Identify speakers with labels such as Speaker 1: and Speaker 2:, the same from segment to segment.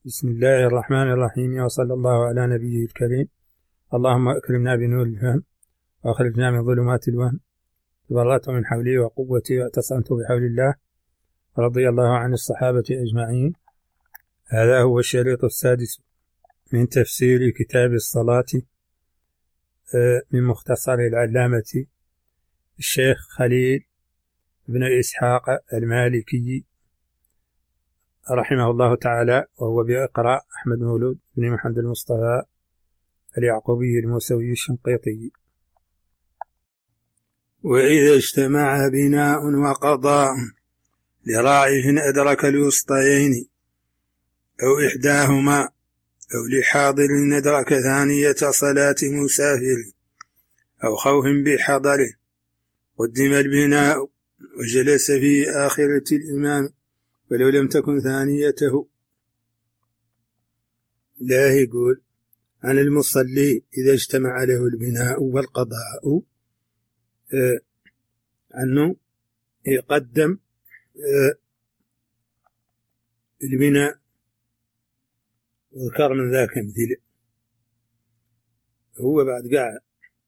Speaker 1: بسم الله الرحمن الرحيم، وصلى الله على نبيه الكريم. اللهم أكرمنا بنور الفهم وأخرجنا من ظلمات الوهم. تبرأت من حولي وقوتي واعتصمت بحول الله، رضي الله عن الصحابة أجمعين. هذا هو الشريط السادس من تفسير كتاب الصلاة من مختصر العلامة الشيخ خليل بن إسحاق المالكي رحمه الله تعالى، وهو بإقراء أحمد مولود بن محمد المصطفى اليعقوبي الموسوي الشنقيطي. وإذا اجتمع بناء وقضاء لراعي أدرك الوسطيين أو إحداهما أو لحاضر أدرك ثانية صلاة مسافر أو خوف بحضر، قدم البناء وجلس في آخرة الإمام ولو لم تكن ثانيته. لا يقول عن المصلي إذا اجتمع له البناء والقضاء أنه يقدم البناء، وذكر من ذاك مثل هو بعد قاعد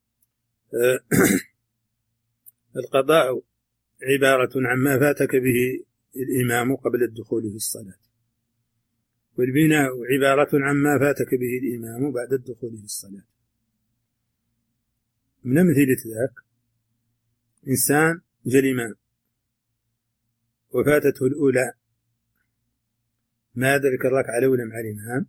Speaker 1: القضاء عبارة عما فاتك به الإمام قبل الدخول في الصلاة، والبناء عبارة عما فاتك به الإمام بعد الدخول في الصلاة. من أمثلة ذاك إنسان جاء الإمام وفاتته الأولى، ما أدرك الركعة الأولى مع الإمام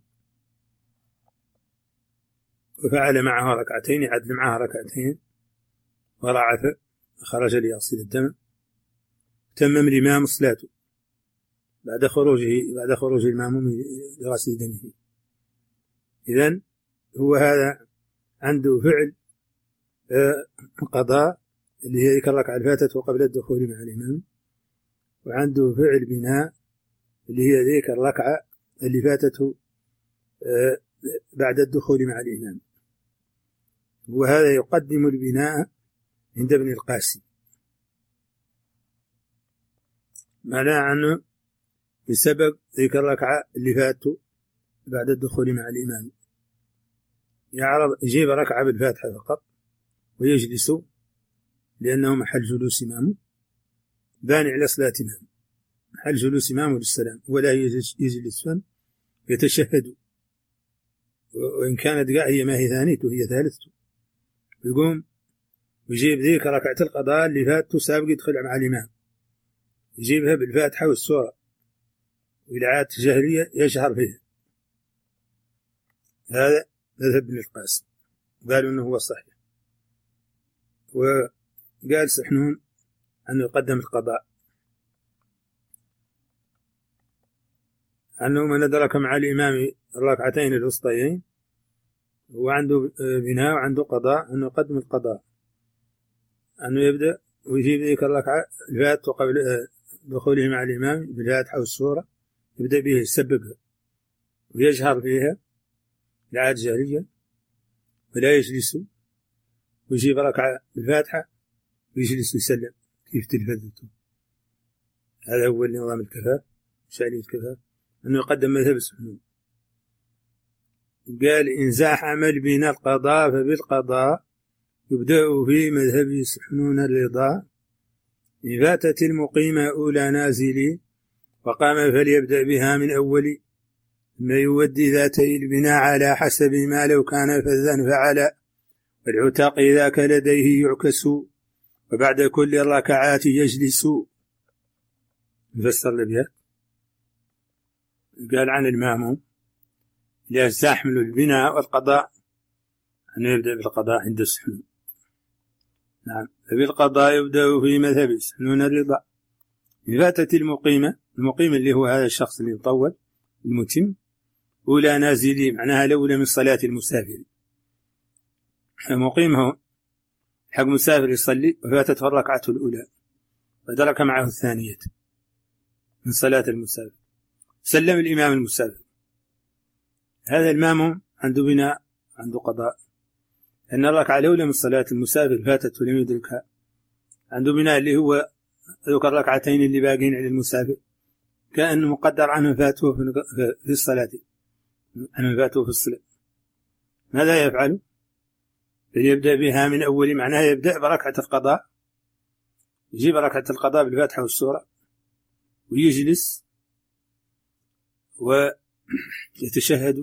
Speaker 1: وفعل معها ركعتين، عدل معها ركعتين ورعف خرج ليغسل الدم، تمم الإمام صلاته بعد خروج المأموم لغسل دمه. إذن هو هذا عنده فعل قضاء اللي هي ذيك الركعة الفاتته قبل الدخول مع الإمام، وعنده فعل بناء اللي هي ذيك الركعة اللي فاتته بعد الدخول مع الإمام. وهذا يقدم البناء عند ابن القاسم، معناه أنه بسبب ذيك الركعة اللي فاتته بعد الدخول مع الإمام يجيب ركعة بالفاتحة فقط ويجلس، لأنه محل جلوس إمامه بانع على صلاة إمام، محل جلوس إمامه للسلام، ولا يجلس يتشهد، وإن كانت هي ما هي ثانيته هي ثالثته، يقوم ويجيب ذيك ركعة القضاء اللي فاتته سابق يدخل مع الإمام، يجيبها بالفاتحة والسورة والآيات الجهرية يشهر فيها. هذا مذهب ابن القاسم، قالوا أنه هو صحيح. وقال سحنون أنه يقدم القضاء، أنه من أدرك مع الإمام الركعتين الوسطيين وعنده بناء وعنده قضاء أنه يقدم القضاء، أنه يبدأ ويجيب ذيك الركعة الفاتحة قبل دخوله مع الإمام بالفاتحة والسورة، يبدأ به يسبقها ويجهر فيها الآيات الجهرية ولا يجلس، ويجيب ركعة بالفاتحة ويجلس ويسلم كيف تلفذته. هذا هو النظام الكفاف، شأن الكفاف، أنه يقدم مذهب السحنون. قال إن زاحم البناء القضاء فبالقضاء يبدأ في مذهب السحنون الرضا، إن فاتت المقيمة أولى نازلي وقام فليبدأ بها من أول، ما يودي ذاتي البناء على حسب ما لو كان فذا فعل، والعتاق ذاك لديه يعكس وبعد كل الركعات يجلس. نفسر الأبيات. قال عن المأموم لا يستحمل البناء والقضاء أن يبدأ بالقضاء عند السحنون. نعم، فبالقضاء يبدأ في مذهب السحنون الرضا. إن فاتت المقيمة اللي هو هذا الشخص اللي يطول المتم أولى نازلي، معناها الأولى من صلاة المسافر. المقيم هو حق مسافر يصلي وفاتته الركعة الأولى ودرك معه الثانية من صلاة المسافر، سلم الإمام المسافر، هذا الماموم عنده بناء عنده قضاء، أن الركعة الأولى من صلاة المسافر فاتته لم يدركها، عنده بناء اللي هو ذكر الركعتين اللي باقين على المسافر كأنه مقدر عنه فاته في الصلاة عن فاته في الصلاة ماذا يفعل؟ يبدأ بها من أول، معناها يبدأ بركعة القضاء، يجيب ركعة القضاء بالفاتحة والسورة ويجلس ويتشهد،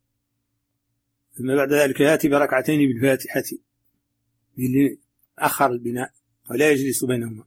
Speaker 1: ثم بعد ذلك يأتي بركعتين بالفاتحة اللي أخر البناء ولا يجلس بينهما،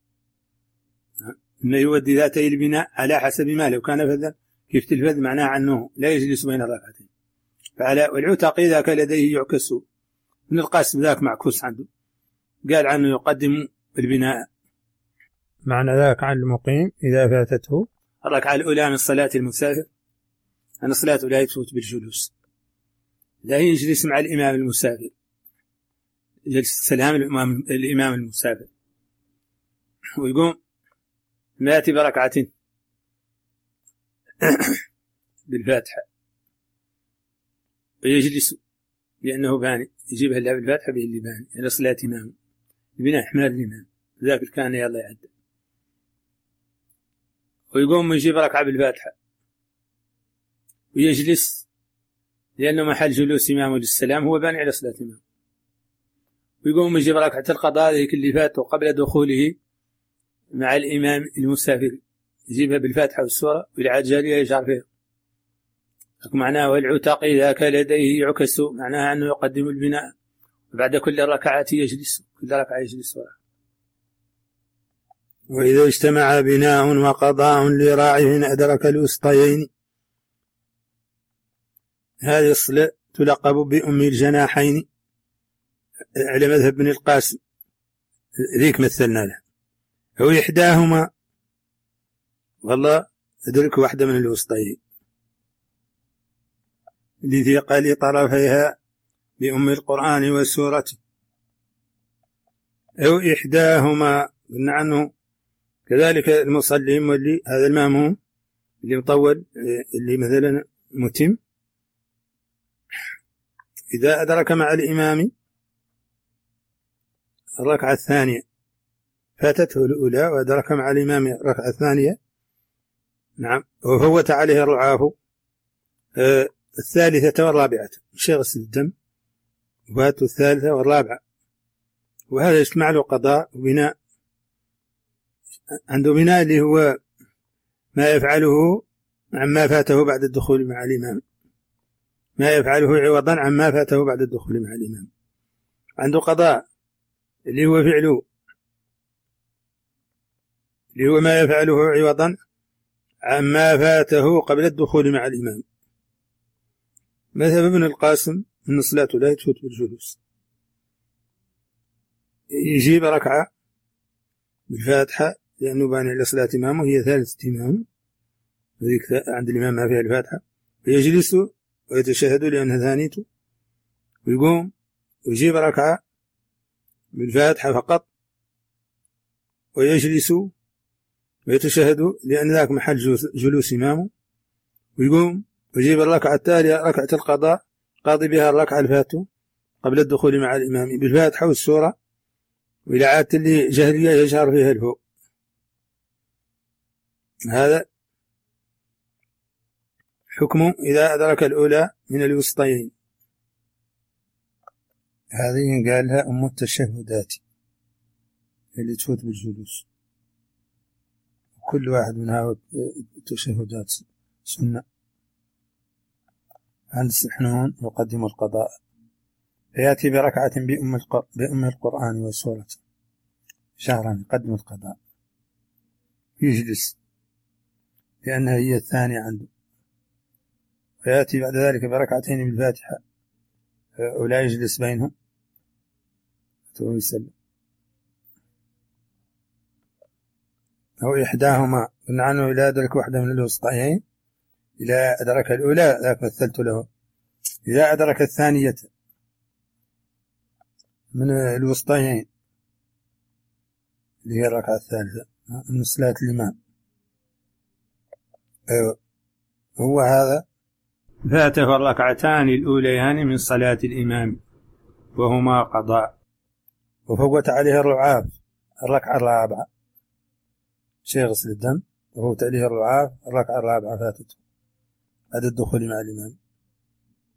Speaker 1: ثم يودي ذاتي البناء على حسب ما، لو كان فذا كيف تلفذ معناه أنه لا يجلس بين الركعتين. والعتاقي ذاك لديه يعكس، من القاسم ذاك معكوس عنده، قال عنه يقدم البناء، معنى ذاك عن المقيم إذا فاتته الركعة الأولى من صلاة المسافر، أن الصلاة لا يفوت بالجلوس، لا يجلس مع الإمام المسافر، جلس السلام الإمام المسافر، ويقوم ما يأتي بركعة بالفاتحة ويجلس، لأنه باني يجيبها الله بالفاتحة به اللي باني إلى صلاة إمام البناء إحمال الإمام ذاك كان يلا يعد، ويقوم يجيب ركعة بالفاتحة ويجلس، لأنه محل جلوس إمامه للسلام هو باني على صلاة إمام، ويقوم يجيب ركعة القضاء ذيك اللي فاته قبل دخوله مع الإمام المسافر، يجيبها بالفاتحة والسورة والعجالية يجعل فيها، معناه والعتاقي ذاك لديه يعكس، معناها أنه يقدم البناء وبعد كل ركعة يجلس، كل ركعة يجلس. وإذا اجتمع بناء وقضاء لراعي أدرك الوسطيين، هذه الصلاة تلقب بأم الجناحين على مذهب ابن القاسم، ذيك مثلنا له، أو إحداهما، والله أدرك واحدة من الوسطيين لثقل طرفيها بأم القرآن والسورة، أو إحداهما، قلنا عنه كذلك المصلي واللي هذا الماموم اللي مطول، اللي مثلا متم، إذا أدرك مع الإمام الركعة الثانية فاتته الأولى وأدرك مع الإمام الركعة الثانية، نعم، وفوت عليه الرعاف الثالثة والرابعة، شغس الدم وفاته الثالثة والرابعة، وهذا يجمع له قضاء وبناء، عنده بناء اللي هو ما يفعله عما فاته بعد الدخول مع الإمام، ما يفعله عوضا عما فاته بعد الدخول مع الإمام، عنده قضاء اللي هو فعله، اللي هو ما يفعله عوضا عما فاته قبل الدخول مع الإمام. مذهب ابن القاسم أن الصلاة لا تفوت بالجلوس، يجيب ركعة بالفاتحة لأنه باني على صلاة إمامه، هي ثالثة إمامه، عند الإمام ما فيها الفاتحة، فيجلس ويتشهد لأنها ثانيته، ويقوم ويجيب ركعة بالفاتحة فقط ويجلس ويتشهد لأن ذاك محل جلوس إمامه، ويقوم ويجيب الركعة التالية ركعة القضاء قاضي بها الركعة الفاتة قبل الدخول مع الإمام بالفاتحة والسورة، وإلى عادة اللي جهرية يجهر فيها الفوق. هذا حكمه إذا أدرك الأولى من الوسطين، هذه قالها أم التشهدات اللي تفوت بالجلوس، كل واحد منها التشهدات سنة. عند السحنون يقدم القضاء فيأتي بركعة بأم القرآن والسورة شهرا، يقدم القضاء يجلس لأنها هي الثانية عنده، فيأتي بعد ذلك بركعتين بالفاتحة ولا يجلس بينهم ويسلم، أو إحداهما، قلنا عنه إذا أدرك واحدة من الوسطيين، إذا أدرك الأولى ذاك مثلت له، إذا أدرك الثانية من الوسطيين اللي هي الركعة الثالثة من صلاة الإمام، هو هذا فاته الركعتان الأوليان من صلاة الإمام وهما قضاء، وفوت عليه الرعاف الركعة الرابعة، شيء غسل الدم، وفوت عليه الرعاف الركعة الرابعة فاتته بعد الدخول مع الإمام،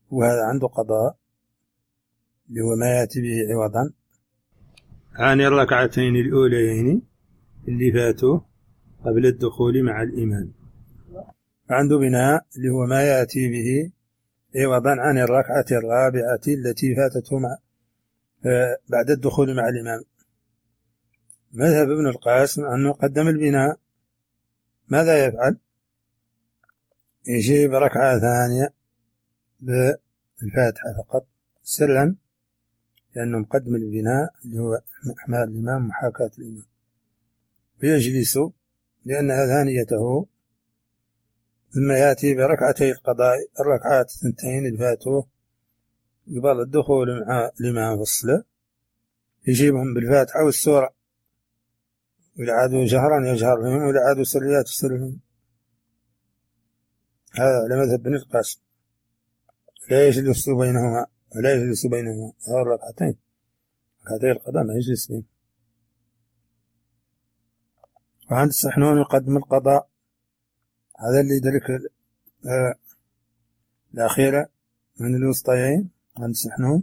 Speaker 1: وهذا عنده قضاء اللي هو ما يأتي به عوضا عن الركعتين الأوليين اللي فاتوا قبل الدخول مع الإمام. عنده بناء اللي هو ما يأتي به عوضا عن الركعة الرابعة التي فاتته بعد الدخول مع الإمام. مذهب ابن القاسم أنه قدم البناء، ماذا يفعل؟ يجيب ركعة ثانية بالفاتحة فقط سرا، لأنه مقدم البناء اللي هو إحمال الإمام محاكاة الإمام، ويجلس لأنها ثانيته، ثم يأتي بركعتي القضاء الركعات الثنتين اللي فاتوه قبل الدخول مع الإمام في الصلاة، يجيبهم بالفاتحة والسورة، وإذا عادوا جهرا يجهر بهم، وإذا عادوا سريات يسر بهم. هذا على مذهب ابن القاسم. لا يجلس بينهما هذا الركعتين ركعتي القضاء ما يجلس بهم. وعند السحنون يقدم القضاء، هذا اللي يدرك الأخيرة من الوسطيين عند السحنون،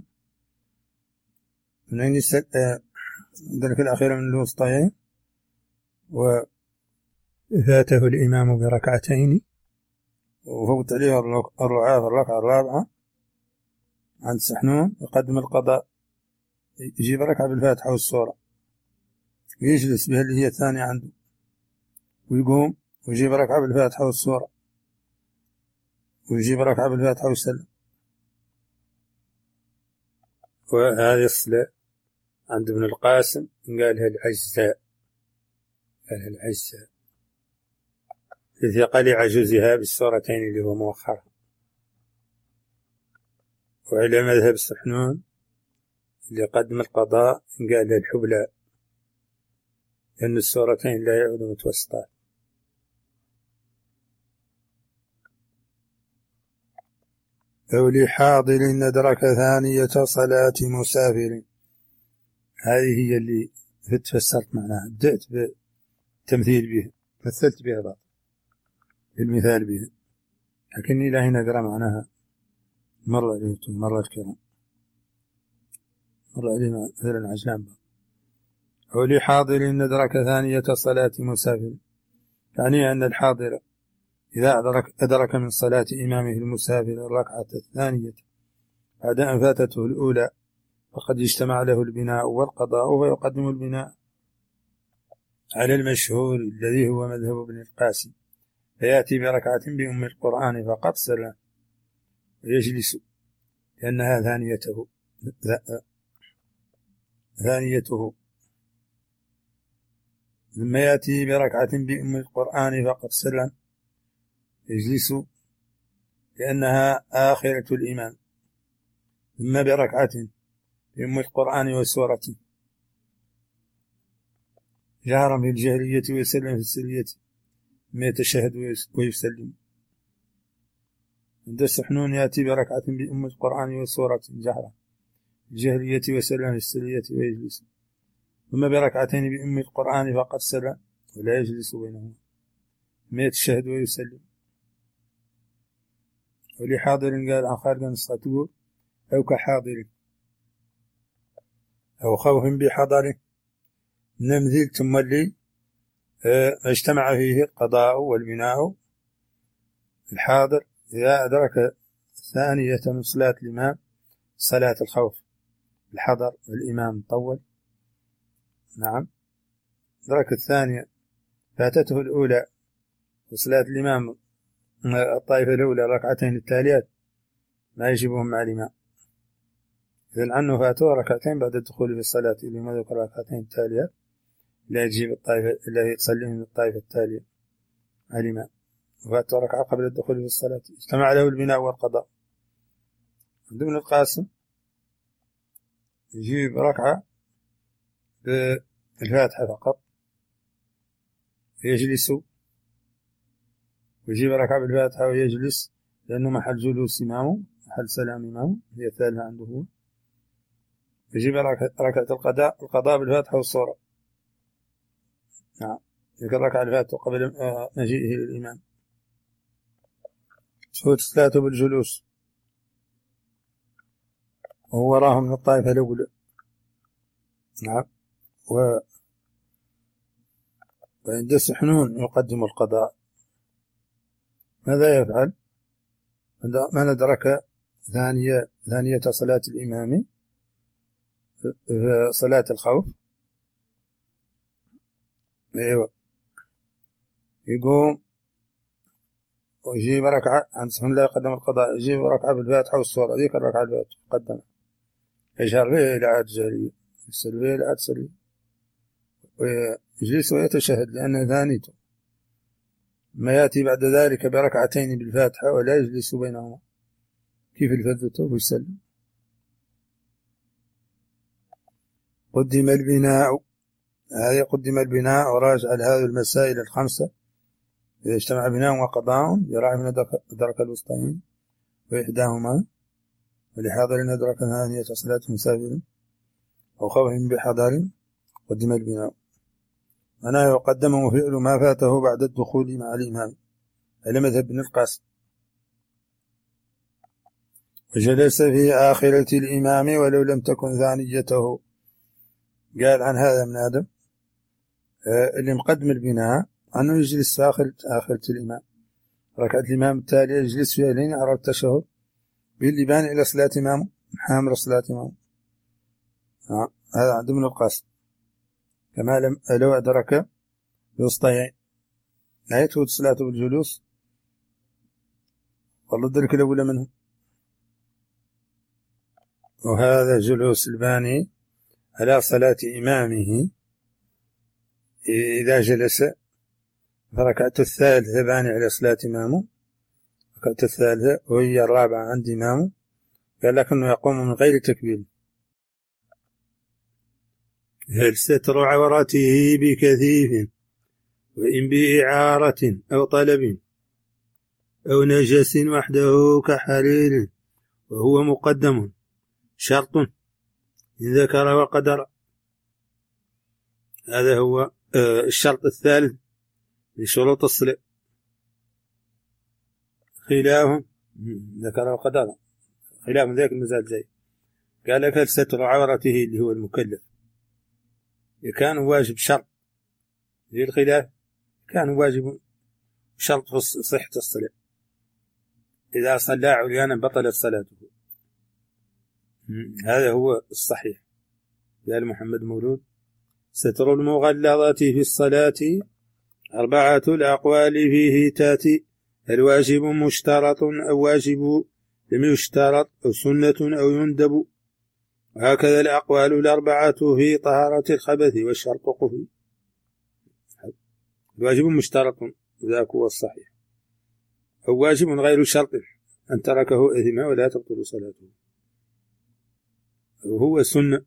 Speaker 1: من أين يدرك الأخيرة من الوسطيين وفاته الإمام بركعتين وفوت عليه الرعاة في الركعة الرابعة. عند السحنون يقدم القضاء، يجيب ركعة بالفاتحة والسورة ويجلس بها اللي هي الثانية عنده، ويقوم ويجيب ركعة بالفاتحة والسورة ويجيب ركعة بالفاتحة ويسلم. وهذه الصلاة عند ابن القاسم قالها العجزاء، لثقل عجوزها بالسورتين اللي هو مؤخرها. وعلى مذهب السحنون اللي قدم القضاء قال الحبلى، لأن السورتين لا يعودوا متوسطات. أو لحاضر ندرك ثانية صلاة مسافر، هذه هي اللي فسرت معناها، بدأت بالتمثيل بها، مثلت بها بعض المثال بها، لكني لا هنا أقرأ معناها مرة جهتم مرة الكرام مرة علينا مثلا عجلان بعض. أو لحاضر ندرك ثانية صلاة مسافر، يعني أن الحاضر إذا أدرك من صلاة إمامه المسافر الركعة الثانية بعد أن فاتته الأولى فقد اجتمع له البناء والقضاء، ويقدم البناء على المشهور الذي هو مذهب ابن القاسم، فيأتي بركعة بأم القرآن فقط سرا ويجلس لأنها ثانيته، ثم يأتي بركعة بأم القرآن فقط سرا يجلس لأنها آخرة الإمام، ثم بركعة بأم القرآن وسورة جهرا في الجهرية ويسلم في السرية، ثم يتشهد ويسلم. عند السحنون يأتي بركعة بأم القرآن وسورة جهرا في الجهرية ويسلم في السرية ويجلس، ثم بركعتين بأم القرآن فقط سرا ولا يجلس بينهما، ثم يتشهد ويسلم. ولحاضر قال عن خارج الصلاة أو كحاضر أو خوف بحضره، نمثل ثم اللي اجتمع فيه القضاء والبناء. الحاضر إذا أدرك ثانية من صلاة الإمام صلاة الخوف الحضر والإمام طول، نعم، أدرك الثانية فاتته الأولى وصلاة الإمام الطائفة الأولى ركعتين التاليات ما يجيبهم مع الإمام، إذن عنه فاتوه ركعتين بعد الدخول في الصلاة اللي ما ذكر ركعتين التاليات لا يجيب الطائفة التي تصلي من الطائفة التالية مع الإمام، وفاتوه ركعة قبل الدخول في الصلاة اجتمع له البناء والقضاء. عند ابن القاسم يجيب ركعة بالفاتحة فقط ويجلس، ويجيب ركعة بالفاتحة ويجلس لأنه محل جلوس إمامه محل سلام إمامه هي الثالثة عنده هو، يجيب ركعة القضاء بالفاتحة والصورة، نعم، ذكر ركعة الفاتحة قبل مجيئه للإمام، تفوت صلاته بالجلوس ووراهم من الطائفة الأولى. نعم. وعند سحنون يقدم القضاء. ماذا يفعل؟ من أدرك ثانية صلاة الإمام في صلاة الخوف، أيوة، يقوم ويجيب ركعة عند سحنون لا يقدم القضاء، يجيب ركعة بالفاتحة والسورة، ذيك الركعة الفاتحة قدمها، يجهر به إلى عاد جارية، يسل به إلى عاد سرية، ويجلس ويتشهد لأنه ثانيته، ما يأتي بعد ذلك بركعتين بالفاتحة ولا يجلس بينهما كيف الفذته ويسلم. قدم البناء، هذه قدم البناء وراجع هذه المسائل الخمسة. إذا اجتمع بناء وقضاء يراعي من أدرك الوسطين وإحداهما، ولحاضر أدرك ثانية صلاة مسافر أو خوف بحضر قدم البناء. أنا يقدم فعل ما فاته بعد الدخول مع الإمام على مذهب ابن القاسم. وجلس في آخرة الإمام ولو لم تكن ثانيته. قال عن هذا من آدم اللي مقدم البناء أنه يجلس في آخرة الإمام، ركعة الإمام التالية يجلس فيها لين يرى التشهد باللي بان إلى صلاة إمامه، حامل صلاة إمامه. هذا عند ابن القاسم. كما لو أدرك الوسطيين لا يتفوت صلاته بالجلوس، والله الدرك الأولى منه. وهذا جلوس الباني على صلاة إمامه إذا جلس فركعته الثالثة باني على صلاة إمامه، ركعته الثالثة وهي الرابعة عند إمامه، قال لكنه يقوم من غير تكبير. هل ستر عورته بكثيف وإن بإعارة أو طلب أو نجس وحده كحرير وهو مقدم شرط إن ذكر وقدر. هذا هو الشرط الثالث لشروط الصلاة. خلاف ذكر وقدر، خلاف ذاك المزال جاي. قال لك هل ستر عورته اللي هو المكلف كان واجب شرط للخلاف، كان واجب شرط في صحة الصلاة. إذا صلى عريانا بطلت صلاته، هذا هو الصحيح. قال محمد مولود ستر المغلظات في الصلاة 4 الأقوال فيه تاتي، الواجب مشترط أو واجب لم يشترط أو سنة أو يندب، وهكذا الأقوال 4 في طهارة الخبث والشرط قفي. الواجب مشترط ذاك هو الصحيح، أو واجب غير شرط أن تركه إثم ولا تبطل صلاته، وهو السنة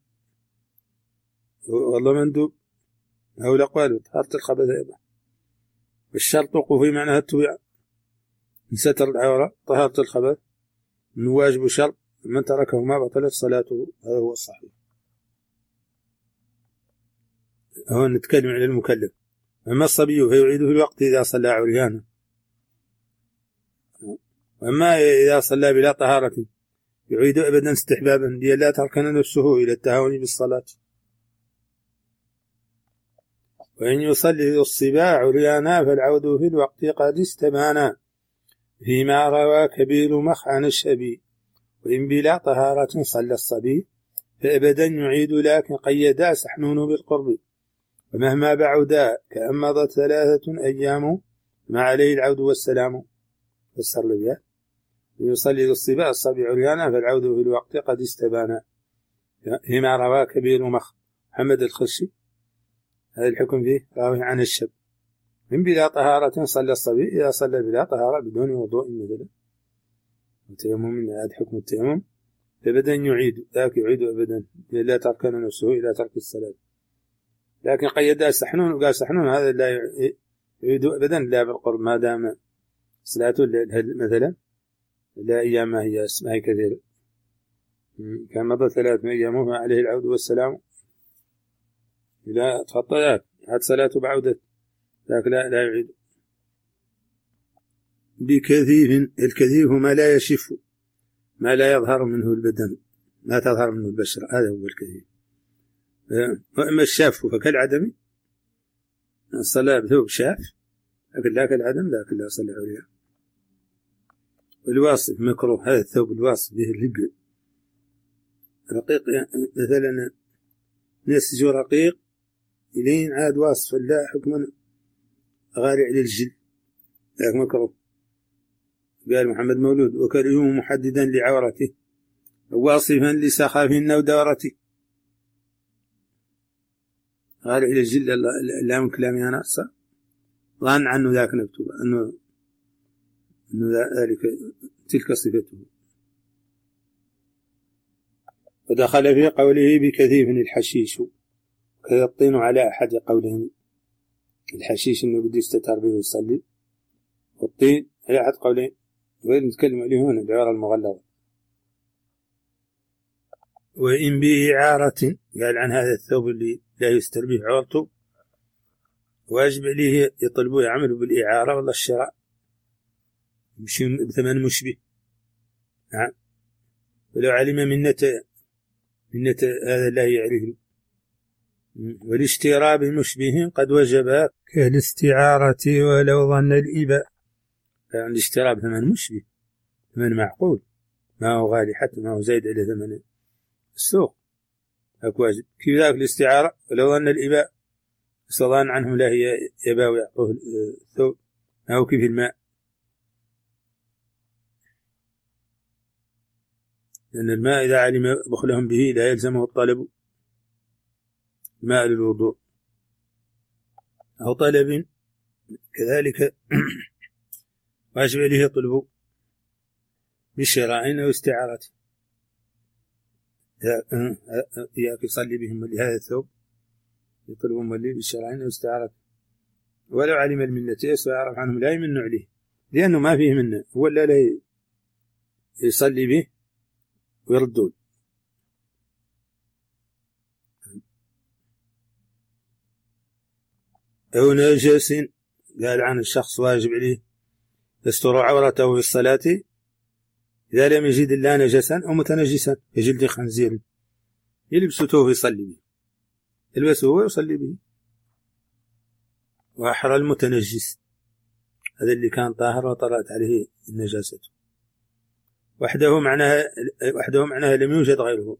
Speaker 1: والله مندوب، أو الأقوال طهارة الخبث أيضا. والشرط قفي معناها التبع، ستر العورة طهارة الخبث من واجب شرط، من تركه ما بطلت صلاته، هذا هو الصحيح. هو نتكلم عن المكلف. أما الصبي فيعيد في الوقت إذا صلى عريانا، وأما إذا صلى بلا طهارة يعيد أبدا استحبابا لئلا تركن نفسه إلى التهاون بالصلاة. وإن يصلي الصباع عريانا فالعود في الوقت قد استبانا، فيما روى كبير مخ عن الشبي، وإن بلا طهارة صلى الصبي فأبدا يعيد، لكن قيدا سحنون بالقرب، ومهما بعدا كأن مضت 3 أيام ما عليه العود والسلام. فسر لبيا يصلي الصباع عريانا فالعود في الوقت قد استبانا، فيما روى كبير مخ محمد الخشي، هذا الحكم فيه راوي عن الشب. من بلا طهارة صلى الصبي إذا صلى بلا طهارة بدون وضوء مثلا وتيمم، هذا حكم التيمم، فأبدا يعيد، ذاك يعيد أبدا لا تركن نفسه إلى ترك الصلاة. لكن قيدها سحنون، وقال سحنون هذا لا يعيد أبدا لا بالقرب ما دام صلاته مثلا لا أيام ما هي اسمها كثيرة، كان مضى 3 أيام ما عليه العود والسلام، لا تخطى ذاك هات صلاته بعودة ذاك لا يعيد. بكثيف، الكثيف ما لا يشف، ما لا يظهر منه البدن، لا تظهر منه البشرة، هذا هو الكثيف. وأما الشاف فكالعدم، الصلاة بثوب شاف لكن لا كالعدم، لكن لا صلى عليها. والواصف مكروه، هذا الثوب الواصف به الرق رقيق، مثلا نسج رقيق إلين عاد واصف لا حكما غالي على الجلد، لكن مكروه. قال محمد مولود: وكرهه محددا لعورته واصفا لسخافهن ودورته. غالي على الجلد لا من كلامي أنا ظن عنه ذاك مكتوب أنه ذلك تلك صفته. ودخل في قوله بكثيف الحشيش، وكذا الطين على أحد قولين. الحشيش إنه بده يستتر به ويصلي، والطين على أحد قولين، ونتكلم عليه هنا العبارة المغلظة. وإن بإعارة، قال عن هذا الثوب اللي لا يستر به عورته واجب عليه يطلبوا يعملوا بالإعارة ولا الشراء بثمن مشبه. نعم. ولو علم منة هذا لا يعرف. والاشتراء بمشبه قد وجب كالاستعارة ولو ظن الإباء. كان الاشتراء بثمن مشبه، ثمن معقول، ما هو غالي حتى ما هو زايد على ثمن السوق، هك واجب. كيف ذاك الاستعارة ولو ظن الإباء، استظن عنهم لا هي يباء ويعطوه الثوب، ما هو كيف الماء، لأن الماء إذا علم بخلهم به لا يلزمه الطلب، ماء للوضوء أو طلب كذلك واجب عليه طلبه بالشراء أو استعارة. إياك يصلي بهم لهذا الثوب يطلبهم لي بالشراء أو استعارة. ولو علم المنة ويعرف عنهم لا يمن عليه، لأنه ما فيه منه، هو لا يصلي به ويردون. أو نجس، قال عن الشخص واجب عليه يستر عورته في الصلاة إذا لم يجد إلا نجسا أو متنجسا كجلد خنزير يلبسه ويصلي به، يلبسه ويصلي به. وأحرى المتنجس هذا اللي كان طاهر وطرأت عليه النجاسة، وحده معناها لم يوجد غيره.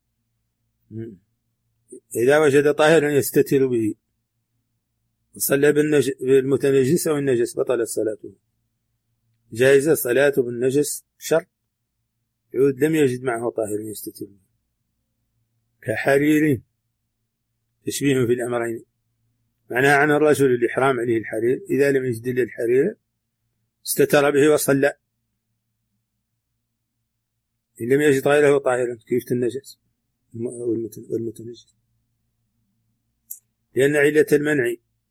Speaker 1: إذا وجد طاهرا يستتر به صلى بالمتنجس أو النجس بطلت صلاته. جائزة صلاته بالنجس شرط يعود لم يجد معه طاهر يستتر به. كحرير، تشبيه في الأمرين، معناها عن الرجل الإحرام عليه الحرير، إذا لم يجد إلا الحرير استتر به وصلى، إن لم يجد غيره طاهرا كيف النجس والمتنجس. لأن علة المنع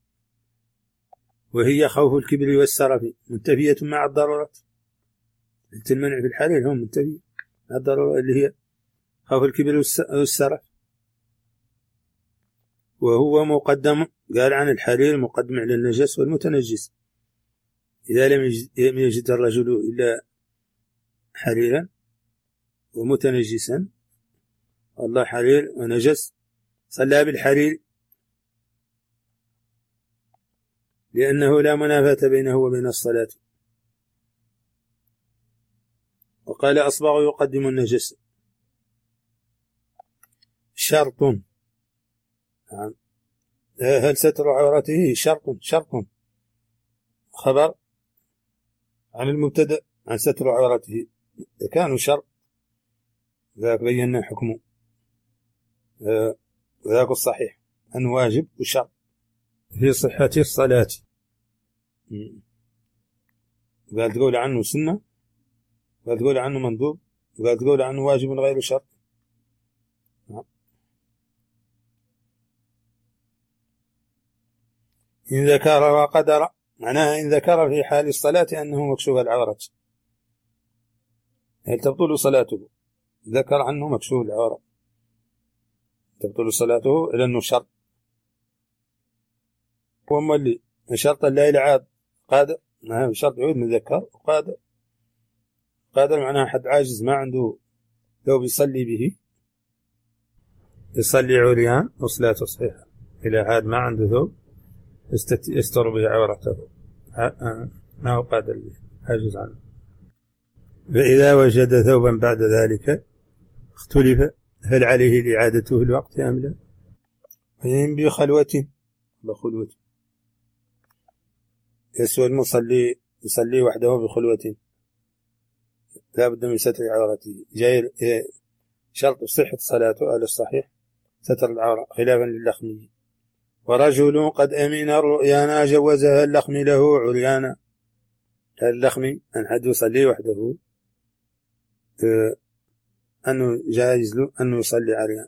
Speaker 1: وهي خوف الكبر والسرف منتفية مع الضرورات. علة المنع في الحرير هم منتفية مع الضرورة اللي هي خوف الكبر والسرف. وهو مقدم، قال عن الحرير مقدم على النجس والمتنجس. إذا لم يجد الرجل إلا حريرا ومتنجسا، والله حرير ونجس، صلى بالحرير لأنه لا منافاة بينه وبين الصلاة. وقال أصبغ يقدم النجس. شرط، نعم. هل ستر عورته شرط خبر عن المبتدأ عن ستر عورته، إذا كانوا شرط ذاك بينا حكمه، وذاك الصحيح أنه واجب وشرط في صحة الصلاة. قال تقول عنه سنة، قال تقول عنه مندوب، قال تقول عنه واجب غير شرط. إن ذكر وقدر، معناها إن ذكر في حال الصلاة أنه مكشوف العورة هل تبطل صلاته؟ ذكر عنه مكشوف العورة تبطل صلاته لأنه شرط. وما اللي شرط لا يلعب قادر، ما هو شرط يعود مذكر، وقادر معناها حد عاجز ما عنده ثوب يصلي به يصلي عريان وصلاته صحيحة إلى عاد ما عنده ثوب يستر به عورته ما هو قادر حاجز عنه. فإذا وجد ثوبا بعد ذلك اختلف هل عليه إعادته الوقت أم لا. وإن بخلوة يسوى المصلي يصلي وحده بخلوة لا بد من ستر عورته جاي شرط صحة صلاته على الصحيح ستر العورة خلافا للخمي. ورجل قد أمن الرؤيانا جوزها اللخمي له عريانا. اللخمي أن حد يصلي وحده أنه جائز له أنه يصلي عريان.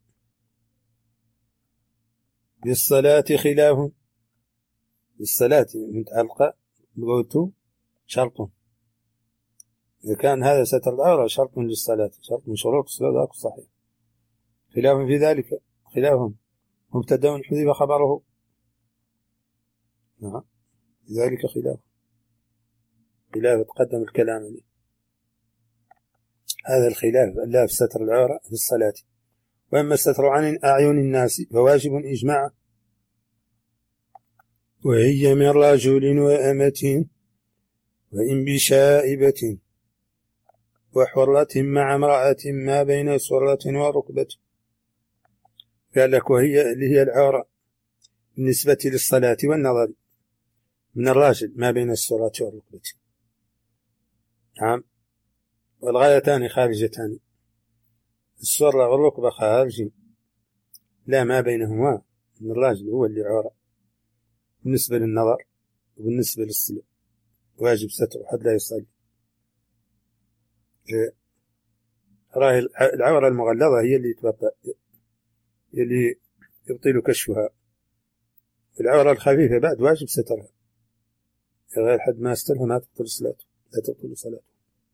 Speaker 1: بالصلاة خلاف بالصلاة متعلقة بقوته شرط. إذا كان هذا ستر العورة شرط للصلاة شرط من شروط الصلاة ذاك صحيح. خلاف في ذلك خلاف مبتدأ حذف خبره. نعم لذلك خلاف تقدم الكلام عليه. هذا الخلاف لا في ستر العورة في الصلاة. وأما الستر عن أعين الناس فواجب إجماعا وهي من رجل وأمة وإن بشائبة وحرة مع امرأة ما بين سرة وركبة. قال لك وهي اللي هي العورة بالنسبة للصلاة والنظر من الراجل ما بين السرة والركبة. نعم والغايتان خارجتان. السرة والركبة خارج لا ما بينهما من الراجل هو اللي عورة بالنسبة للنظر وبالنسبة للصلاة واجب ستر حد لا يصلي. العورة المغلظة هي اللي يبطل كشفها. العورة الخفيفة بعد واجب سترها غير حد ما استرها ما تبطل صلاته لا تبطل صلاته.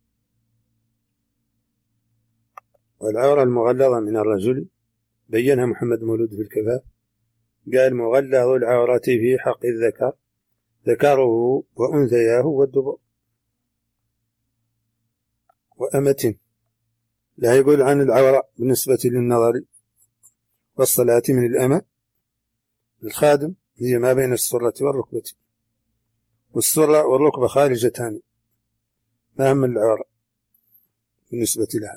Speaker 1: والعورة المغلظة من الرجل بينها محمد مولود في الكفاف قال مغلظ العورة في حق الذكر ذكره وأنثياه والدبر. وأمة لا يقول عن العورة بالنسبة للنظر والصلاة من الأمة الخادم هي ما بين السرة والركبة. والسرة والركبة خارجتان ما هم العورة بالنسبة لها.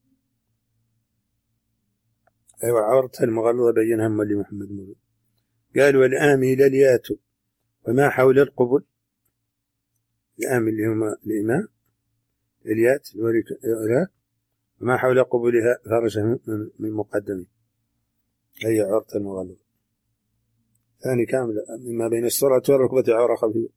Speaker 1: أيوة عورتها المغلظة بينها مولي محمد مولود. قال والآمي لليات وما حول القبل. الآمي اللي هما الإمام اليات وما حول قبلها خرج من مقدمه هي عورتها المغلظة. ثاني كاملة مما بين السرة والركبة عورة خفيفة.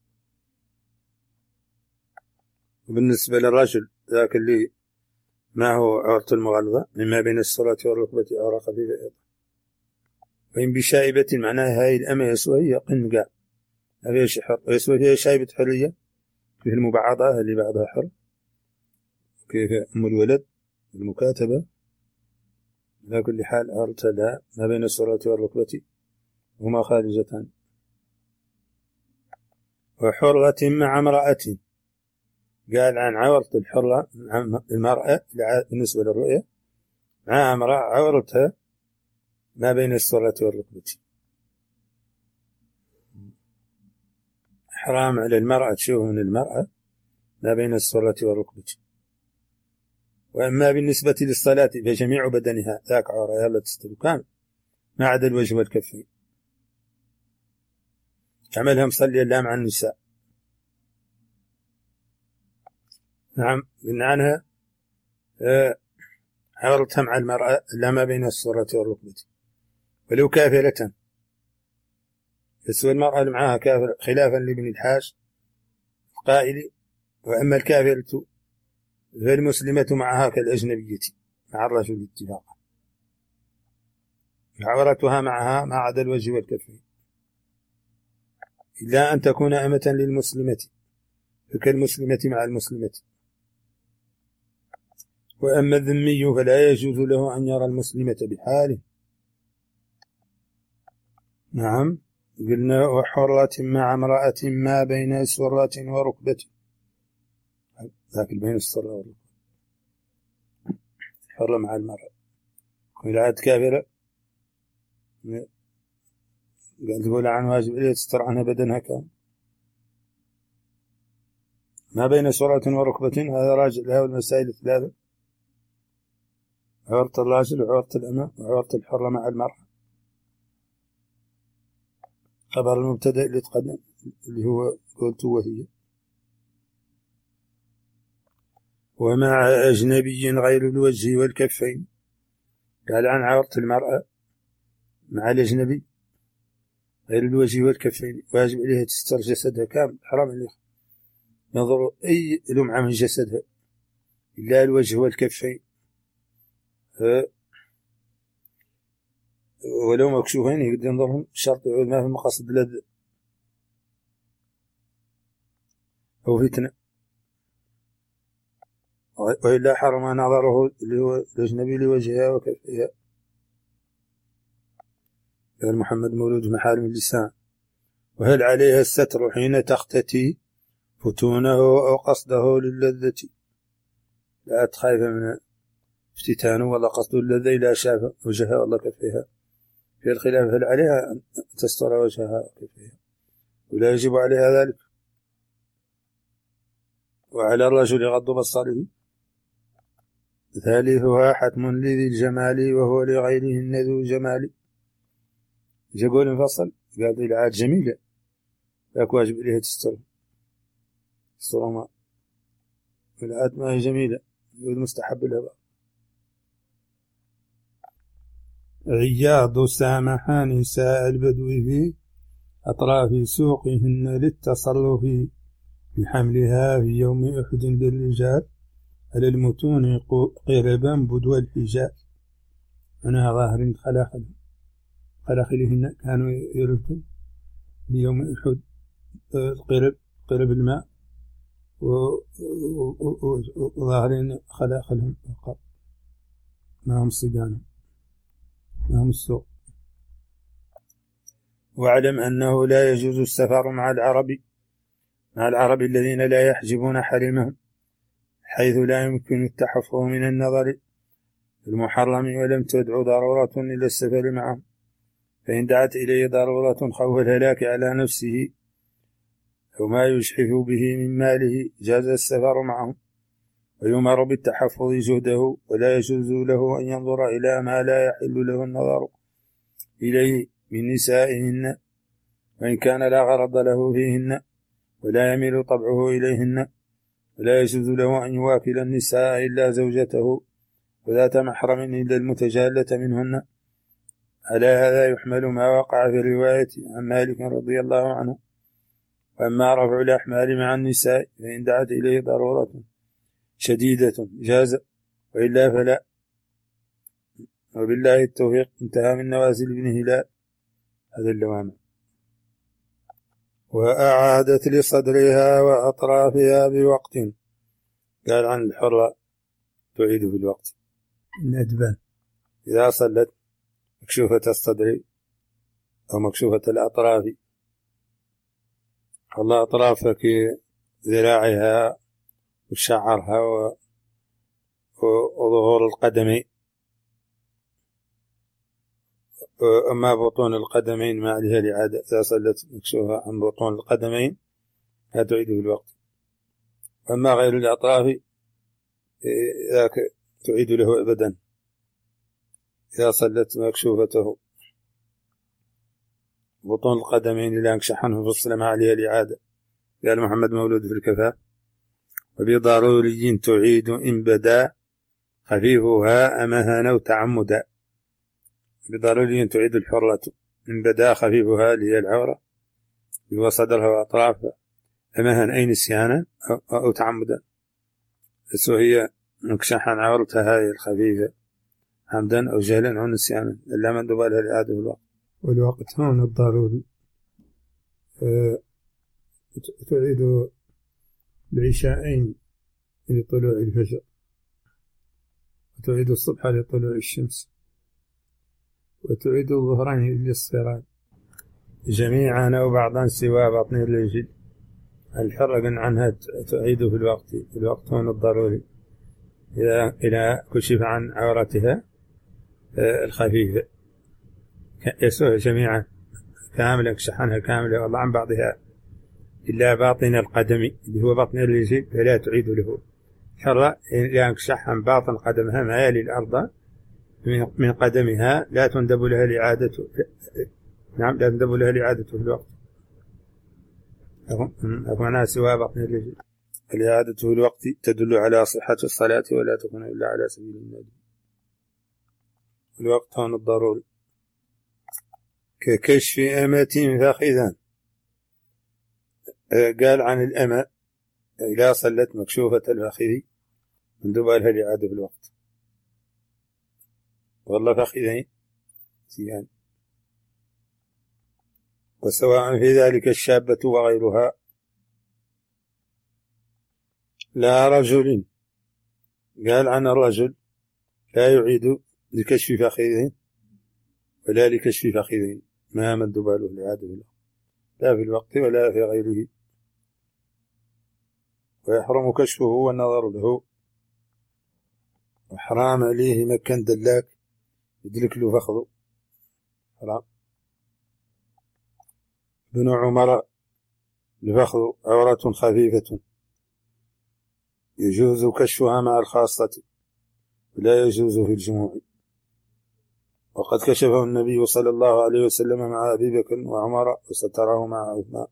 Speaker 1: وبالنسبة للرجل ذاك اللي ما هو عورة المغلظة مما بين السرة والركبة عورة خفيفة أيضا. وإن بشائبة معناها هاي الأمة يسوى هي قنقاء هذا شحر ويسوى هي شائبة حرية في المبعضة اللي بعضها حر كيف أم الولد المكاتبة. على كل حال عورتها لا ما بين السرة والركبة هما خارجتان. وحرة مع امرأة قال عن عورة الحرة المرأة بالنسبة للرؤية مع امرأة عورتها ما بين السرة والركبة. حرام على المرأة تشوف من المرأة ما بين السرة والركبة. وأما بالنسبة للصلاة فجميع بدنها ذاك عورة يلا تستر كامل ما عدا الوجه والكفين. عملها مصلي لا مع النساء. نعم قلنا عنها عورتها مع المرأة لا ما بين السرة والركبة ولو كافرة. يسوى المرأة اللي معها كافر خلافا لابن الحاج قائل وأما الكافرة فالمسلمة معها كالأجنبية مع الرجل اتفاقا عورتها معها ما عدا الوجه والكفين إلا أن تكون أمة للمسلمة فكالمسلمة مع المسلمة. وأما الذمي فلا يجوز له أن يرى المسلمة بحاله. نعم قلنا وحرة مع امرأة ما بين سرة وركبة ذاك بين السرة والركبة. حرة مع المرأة وإذا عاد كافرة قال تقول عن واجب إليه تستر عنها بدنها كامل. ما بين سرة وركبة هذا راجع لها المسائل الثلاثة: عورة الراجل وعورة الأمة وعورة الحرة مع المرأة. خبر المبتدأ اللي تقدم اللي هو قلت وهي: ومع أجنبي غير الوجه والكفين. قال عن عورة المرأة مع الأجنبي غير الوجه والكفين واجب عليها تستر جسدها كامل، حرام عليها ينظر أي لمعة من جسدها إلا الوجه والكفين، ولو مكشوفين يقدر ينظرهم شرط يعود ما في مقاصد لذة أو فتنة، وإلا حرم نظره اللي هو الأجنبي لوجهها وكفها. قال محمد مولود محارم اللسان. وهل عليها الستر حين تختتي فتونه أو قصده للذة؟ لا تخاف من افتتانه ولا قصده اللذة إلا شاف وجهها ولا كفها. في الخلاف هل عليها أن تستر وجهها وكفها ولا يجب عليها ذلك؟ وعلى الرجل غض بصره. ثالثها حتم لذي الجمال وهو لغيرهن ذو جمال. يقول انفصل قال العاد جميلة لك واجب إليها تستر ما العاد ما هي جميلة يقول مستحب لها. عياض سامح نساء البدو في أطراف سوقهن للتصرف بحملها في يوم أحد للرجال على المتون قربا بدو الحجاب. أنا ظاهر خلاخلهن كانوا يردون في يوم أحد قرب الماء وظاهرين خلاخلهم فقط ما هم صبيان ما هم السوق. واعلم أنه لا يجوز السفر مع العرب الذين لا يحجبون حريمهم، حيث لا يمكن التحفظ من النظر المحرم ولم تدع ضرورة إلى السفر معهم، فإن دعت إليه ضرورة خوف الهلاك على نفسه أو ما يجحف به من ماله جاز السفر معهم، ويمر بالتحفظ جهده، ولا يجوز له أن ينظر إلى ما لا يحل له النظر إليه من نسائهن وإن كان لا غرض له فيهن ولا يميل طبعه إليهن، ولا يجوز له أن يواكل النساء إلا زوجته وذات محرم إلا المتجالة منهن. على هذا يحمل ما وقع في الرواية عن مالك رضي الله عنه: وأما رفع الأحمال مع النساء فإن دعت إليه ضرورة شديدة جاز، وإلا فلا. وبالله التوفيق. انتهى من نوازل بن هلال هذا اللوامع. وأعادت لصدرها وأطرافها بوقت. قال عن الحرة تعيد في الوقت ندبا إذا صلت مكشوفة الصدر أو مكشوفة الأطراف، والله أطرافها كذراعها وشعرها وظهور القدمين. أما بطون القدمين ما عليها الإعادة، إذا صلت مكشوفة عن بطون القدمين لا تعيد في الوقت. أما غير الأطراف ذاك تعيد له أبدا إذا صلت مكشوفته. بطون القدمين لا انكشح عنه فصل ما عليها الإعادة. قال محمد مولود في الكفاء: وبضروري تعيد إن بدا خفيفها أمهنا وتعمدا. بضروري تعيد الحرة إن بدا خفيفها اللي العورة هو صدرها وأطرافها أمهن أي نسيانا أو تعمدا، فهي انكشح عن عورتها هذه الخفيفة عمدا أو جهلا أو نسيانا إلا من دبالها الإعادة في الوقت. والوقت هون الضروري تعيد العشاءين لطلوع الفجر، وتعيد الصبح لطلوع الشمس، وتعيد الظهرين للصفران جميعا أو بعضا سوى بطن الرجل. الحرة قلنا عنها تعيد في الوقت هون الضروري إذا كشف عن عورتها الخفيفة يسوع جميعا كاملة كشحنها كاملة والله عن بعضها إلا باطن القدم اللي هو بطن الرجل فلا تعيد له حرة لأن كشحن باطن قدمها ما يلي الأرض من قدمها لا تندب لها الإعادة. نعم لا تندب لها الإعادة في الوقت أفنى سوى بطن الرجل. الإعادة في الوقت تدل على صحة الصلاة ولا تكون إلا على سبيل الندب. الوقت هون الضروري ككشف أمة فخذا. قال عن الأمة إذا صلت مكشوفة الفخذ ندب لها الإعادة في الوقت والله فخذين سيان. وسواء في ذلك الشابة وغيرها لا رجل. قال عن الرجل لا يعيد لكشف فخذين ولا لكشف فخذين ما مد باله لعاده لا في الوقت ولا في غيره. ويحرم كشفه والنظر له وحرام عليه مكان دلاك يدلك له فخذه حرام. ابن عمر الفخذ عورة خفيفة يجوز كشفها مع الخاصة ولا يجوز في الجموع. وقد كشفه النبي صلى الله عليه وسلم مع أبي بكر وعمر وستره مع عثمان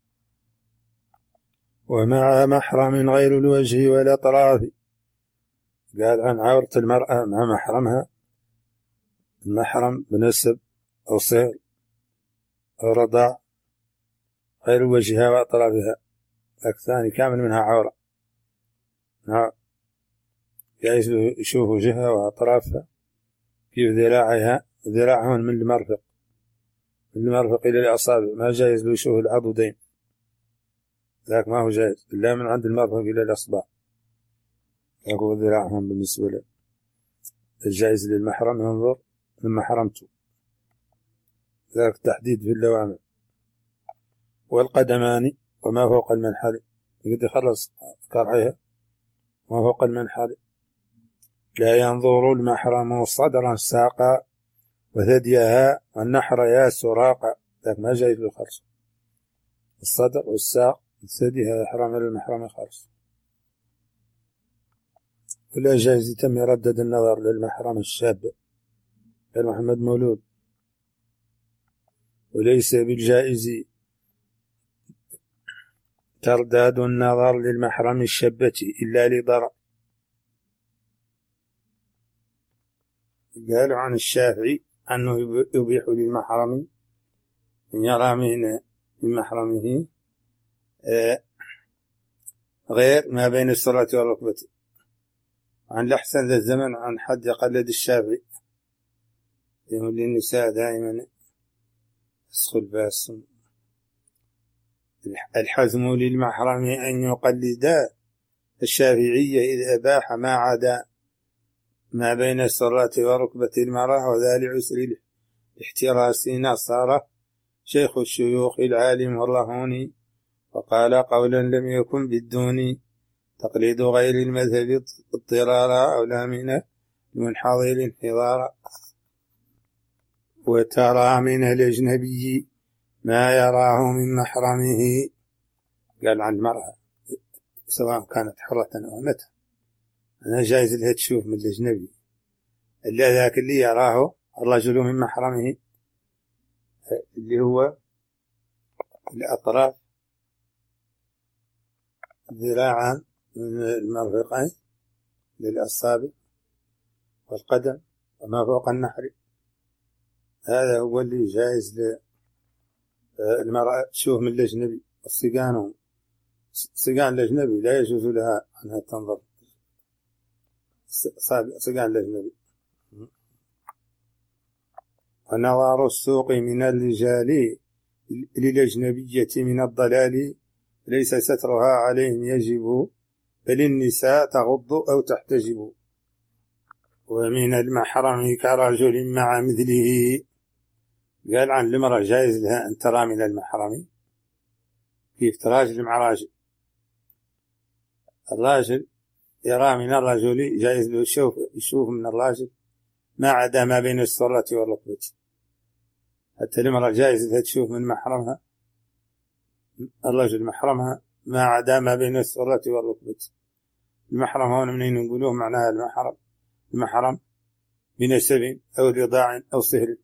Speaker 1: ومع محرم غير الوجه والأطراف. قال عن عورة المرأة مع محرمها المحرم بنسب أو صهر أو رضاع غير وجهها وأطرافها الثاني كامل منها عورة. نعم جائز يشوف وجهها وأطرافها كيف ذراعها من المرفق إلى الأصابع ما جائز له يشوف العضدين ذاك ما هو جائز إلا من عند المرفق إلى الأصبع يقول ذراعهم بالنسبة له. الجائز للمحرم ينظر لما حرمته ذاك تحديد في اللوامع. والقدمان وما فوق المنحل قد يخلص كرعيها ما فوق المنحل. لا ينظر المحرم صدرا ساقا وثديها والنحر يا سراقا ذاك ما جاي في الخرص. الصدر والساق الثدي يحرم للمحرم خرص. ولا جائز تم يردد النظر للمحرم الشاب قال محمد مولود. وليس بالجائز ترداد النظر للمحرم الشابة إلا لضرر. قالوا عن الشافعي أنه يبيح للمحرم أن يرى من محرمه غير ما بين السرة والركبة. عن الأحسن ذا الزمن عن حد يقلد الشافعي يقول للنساء دائما تسخل باس. الحزم للمحرم أن يقلدا الشافعية إذ أباح ما عدا ما بين السرة وركبة المرأة وذا لعسر الاحتراس نصر شيخ الشيوخ العالم والرهوني وقال قولا لم يكن بالدون تقليد غير المذهب اضطرارا أولى من المنحضر انحضارا. وترى من الأجنبي ما يراه من محرمه. قال عن المرأة سواء كانت حرة أو متى أنا جائز لها تشوف من الأجنبي إلا ذاك اللي يراه الرجل من محرمه اللي هو الأطراف ذراعا من المرفقين للأصابع والقدم وما فوق النحر. هذا هو اللي جائز للمرأة تشوف من الأجنبي. الصقان الأجنبي لا يجوز لها أنها تنظر صقان الأجنبي. ونظر السوق من الرجال للأجنبية من الضلال ليس سترها عليهم يجب بل النساء تغض أو تحتجب. ومن المحرم كرجل مع مثله. قال عن المرأة جائز لها أن ترى من المحرم كيف تراجل مع راجل. الراجل يرى من الرجل جائز له يشوف من الراجل ما عدا ما بين السرة والركبة. حتى المرأة جائزة تشوف من محرمها الرجل محرمها ما عدا ما بين السرة والركبة. المحرم هون منين نقولوه؟ معناها المحرم بنسب أو رضاع أو صهر.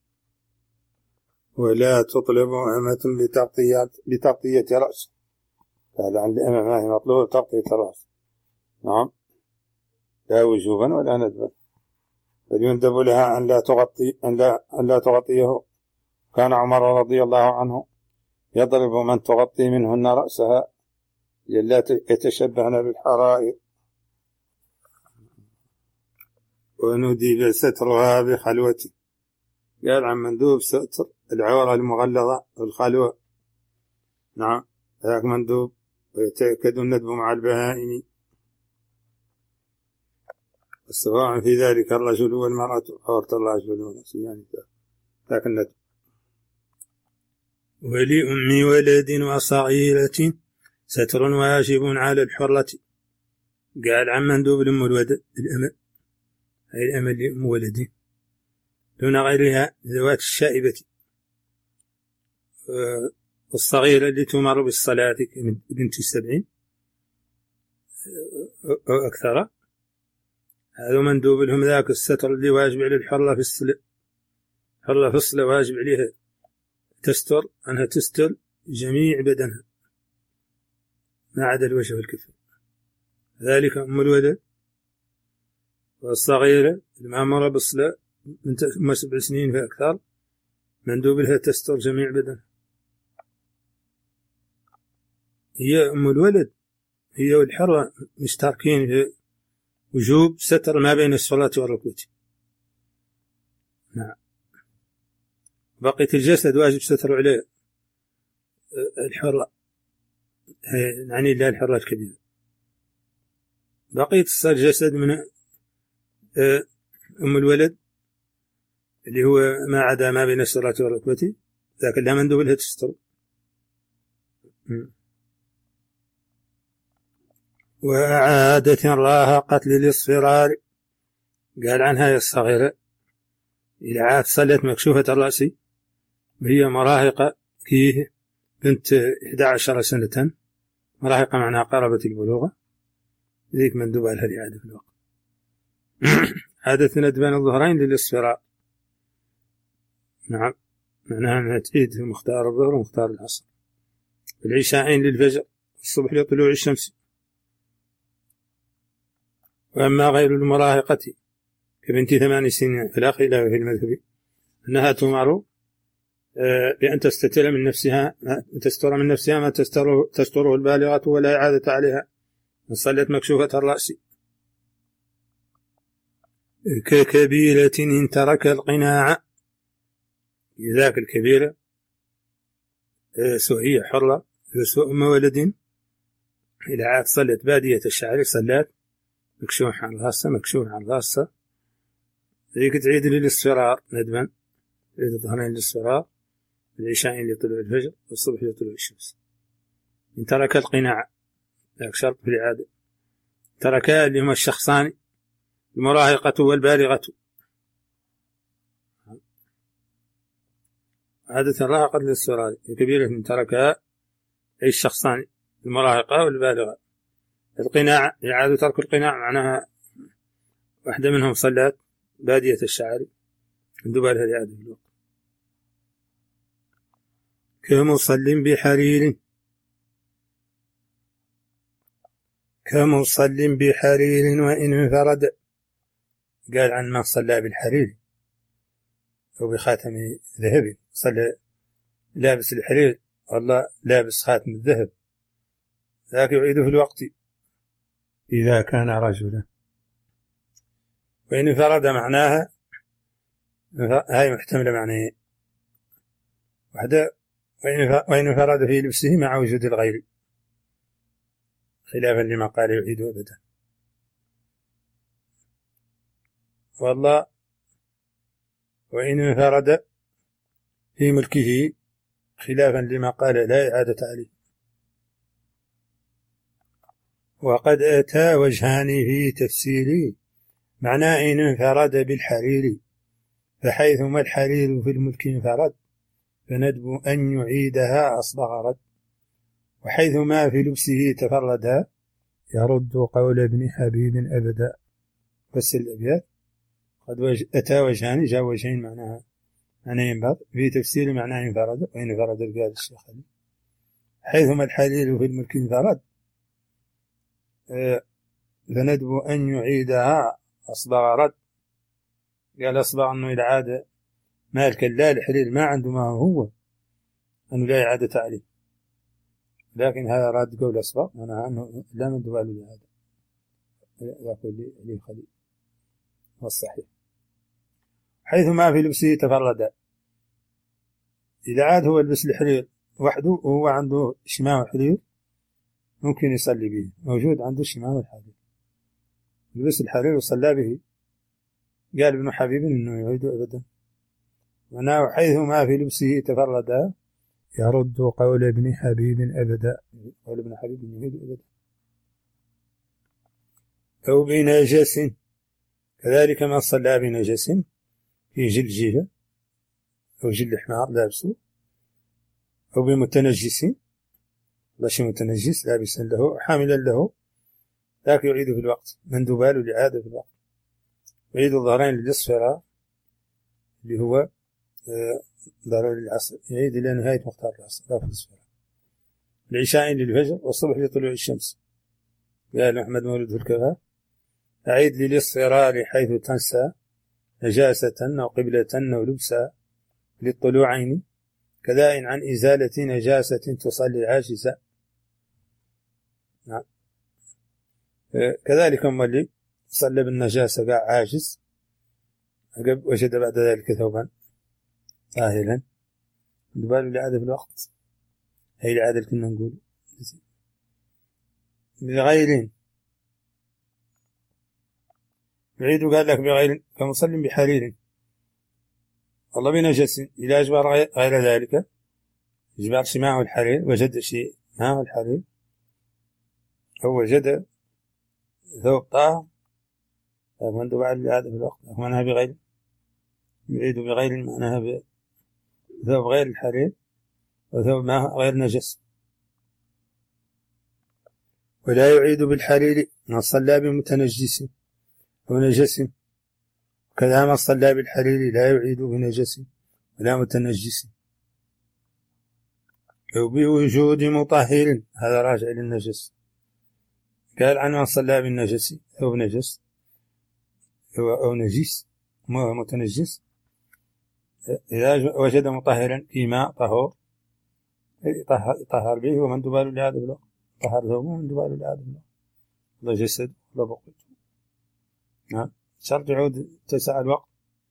Speaker 1: ولا تطلب أمة بتغطية رأس. قال عن الأمة ما هي مطلوبة تغطية الرأس. نعم، لا وجوبا ولا ندبا، بل يندب لها أن لا تغطيه. كان عمر رضي الله عنه يضرب من تغطي منهن رأسها لئلا يتشبهن بالحرائر. وندب سترها بخلوته. قال عن مندوب ستر العورة المغلظة والخلوة. نعم، ذاك مندوب. ويتأكد الندب مع البهائم، سواء في ذلك الرجل والمرأة عورة الرجل والمرأة، يعني ذاك الندب. ولأم ولد وصغيرة ستر واجب على الحرة. قال عن مندوب الأم والولد الأمل، هي الأمل لأم ولد دون غيرها ذوات الشائبة، والصغيرة اللي تمر بالصلاة بنت 7 أو أكثر. هذا مندوب لهم ذاك الستر اللي واجب على الحرة في الصلاة واجب عليها تستر أنها تستر جميع بدنها ما عدا الوجه والكفين. ذلك أم الولد والصغيرة المأمورة بالصلاة من 7 سنين فأكثر مندوب لها تستر جميع بدنها. هي أم الولد هي والحرة مشتركين في وجوب ستر ما بين الصلاة والركوع. نعم، بقية الجسد واجب ستر عليه الحرة، يعني لا الحرة الكبيرة. بقية الجسد من أم الولد اللي هو ما عدا ما بين الصلاة والركوع ذاك اللي مندوب لها تستر. وعادة راهقت للاصفرار. قال عنها الصغيرة إذا عاد صلت مكشوفة الرأس وهي مراهقة كيه بنت 11 سنة، مراهقة معناها قربت البلوغة، ذيك مندوبة لها الإعادة في الوقت. عادة ندبان الظهرين للاصفرار. نعم، معناها أنها تعيد في مختار الظهر ومختار العصر، العشاءين للفجر، الصبح لطلوع الشمس. وأما غير المراهقة كبنت 8 سنين فلا خلاف في المذهب أنها تمر بأن تستتر من نفسها ما تستره البالغة ولا إعادة عليها إن صلت مكشوفة الرأس. ككبيرة إن ترك القناع. ذاك الكبيرة سوء حرة سوء أم ولد إذا عاد صلت بادية الشعر صلات مكشوف عن راسها ذيك تعيد للاصفرار ندبا، تعيد الظهرين للاصفرار، العشاءين لطلوع الفجر، والصبح لطلوع الشمس. إن ترك القناع ذاك شرط في الإعادة. تركا اللي هما الشخصان المراهقة والبالغة. عادة راهقة للاصفرار كبيرة من تركها أي الشخصان المراهقة والبالغة. القناع إعادة ترك القناع معناها واحدة منهم صلات بادية الشعر ندبا لها الإعادة في الوقت. كمصل بحرير وإن انفرد. قال عن من صلى بالحرير وبخاتم ذهب، صلى لابس الحرير والله لابس خاتم الذهب، ذاك يعيد في الوقت إذا كان رجلا. وإن انفرد معناها هاي محتملة معنى واحدة، وإن انفرد في لبسه مع وجود الغير خلافا لما قال يعيد أبدا. والله وإن انفرد في ملكه خلافا لما قال لا إعادة عليه. وقد أتى وجهان في تفسيري معناه إن انفرد بالحرير، فحيثما الحرير في الملك انفرد فندب أن يعيدها أصبغ رد، وحيثما في لبسه تفرد يرد قول ابن حبيب أبدا. بس الأبيات قد أتى وجهان، جاء وجهين معناها معنى ينبغ في تفسير معناه انفرد، وإن انفرد قال الشيخ علي حيثما الحرير في الملك انفرد فندب أن يعيدها أصبغ رد. قال أصبغ أنه إذا عاد مالك لا الحرير ما عنده ما هو أنه لا إعادة عليه، لكن هذا راد قول أصبغ معناها أنه لا مندوب له لهذا، يقول لي خليل والصحيح. حيثما في لبسه تفرد، إذا عاد هو يلبس الحرير وحده وهو عنده شماغ حرير ممكن يصلي به، موجود عنده شماغ الحرير يلبس الحرير وصلى به. قال ابن حبيب إنه يعيد أبدا، وناه حيثما في لبسه تفرد يرد قول ابن حبيب أبدا، قول ابن حبيب إنه يعيد أبدا. أو بنجس، كذلك من صلى بنجس في جلجه أو جل حمار لابسه، أو بمتنجس لاشي متنجس لابسا له حاملا له، ذاك يعيد في الوقت، مندوبال الإعادة في الوقت، يعيد الظهرين للإصفراء اللي هو ضروري العصر، يعيد إلى نهاية مختار العصر لا في الإصفراء، العشاء للفجر والصبح لطلوع الشمس. قال أحمد مولد الكفاء أعيد للإصفراء حيث تنسى نجاسة أو قبلة أو لبسا للطلوعين، كذا عن إزالة نجاسة تصلي عاجزة. نعم. كذلك اللي صلى بالنجاسة قاع عاجز وجد بعد ذلك ثوبا طاهرا دبال العادة في الوقت، هي العادة اللي كنا نقول بغير بعيد. قال لك بغير كمصلي بحرير والله بنجس، إذا أجبر غير ذلك إجبار شماعه الحرير، وجد شيء معه الحرير هو وجد ثوب طاهر مندوب على العادة في الوقت، معناها بغير، يعيد بغير معناها ثوب غير الحرير وثوب معه غير نجس. ولا يعيد بالحرير من صلى بمتنجس أو نجس، كذا من صلى بالحرير لا يعيد بنجس ولا متنجس. أو بوجود مطهر، هذا راجع للنجس. قال عن من صلى بالنجس أو نجس أو نجس متنجس، إذا وجد مطهرا في ماء طهور طهر به ومن دبال لهذا الوقت، طهر ثوبه ومن دبال لهذا الوقت، لا جسد ولا بقيته. نعم. شرط يعود تسع الوقت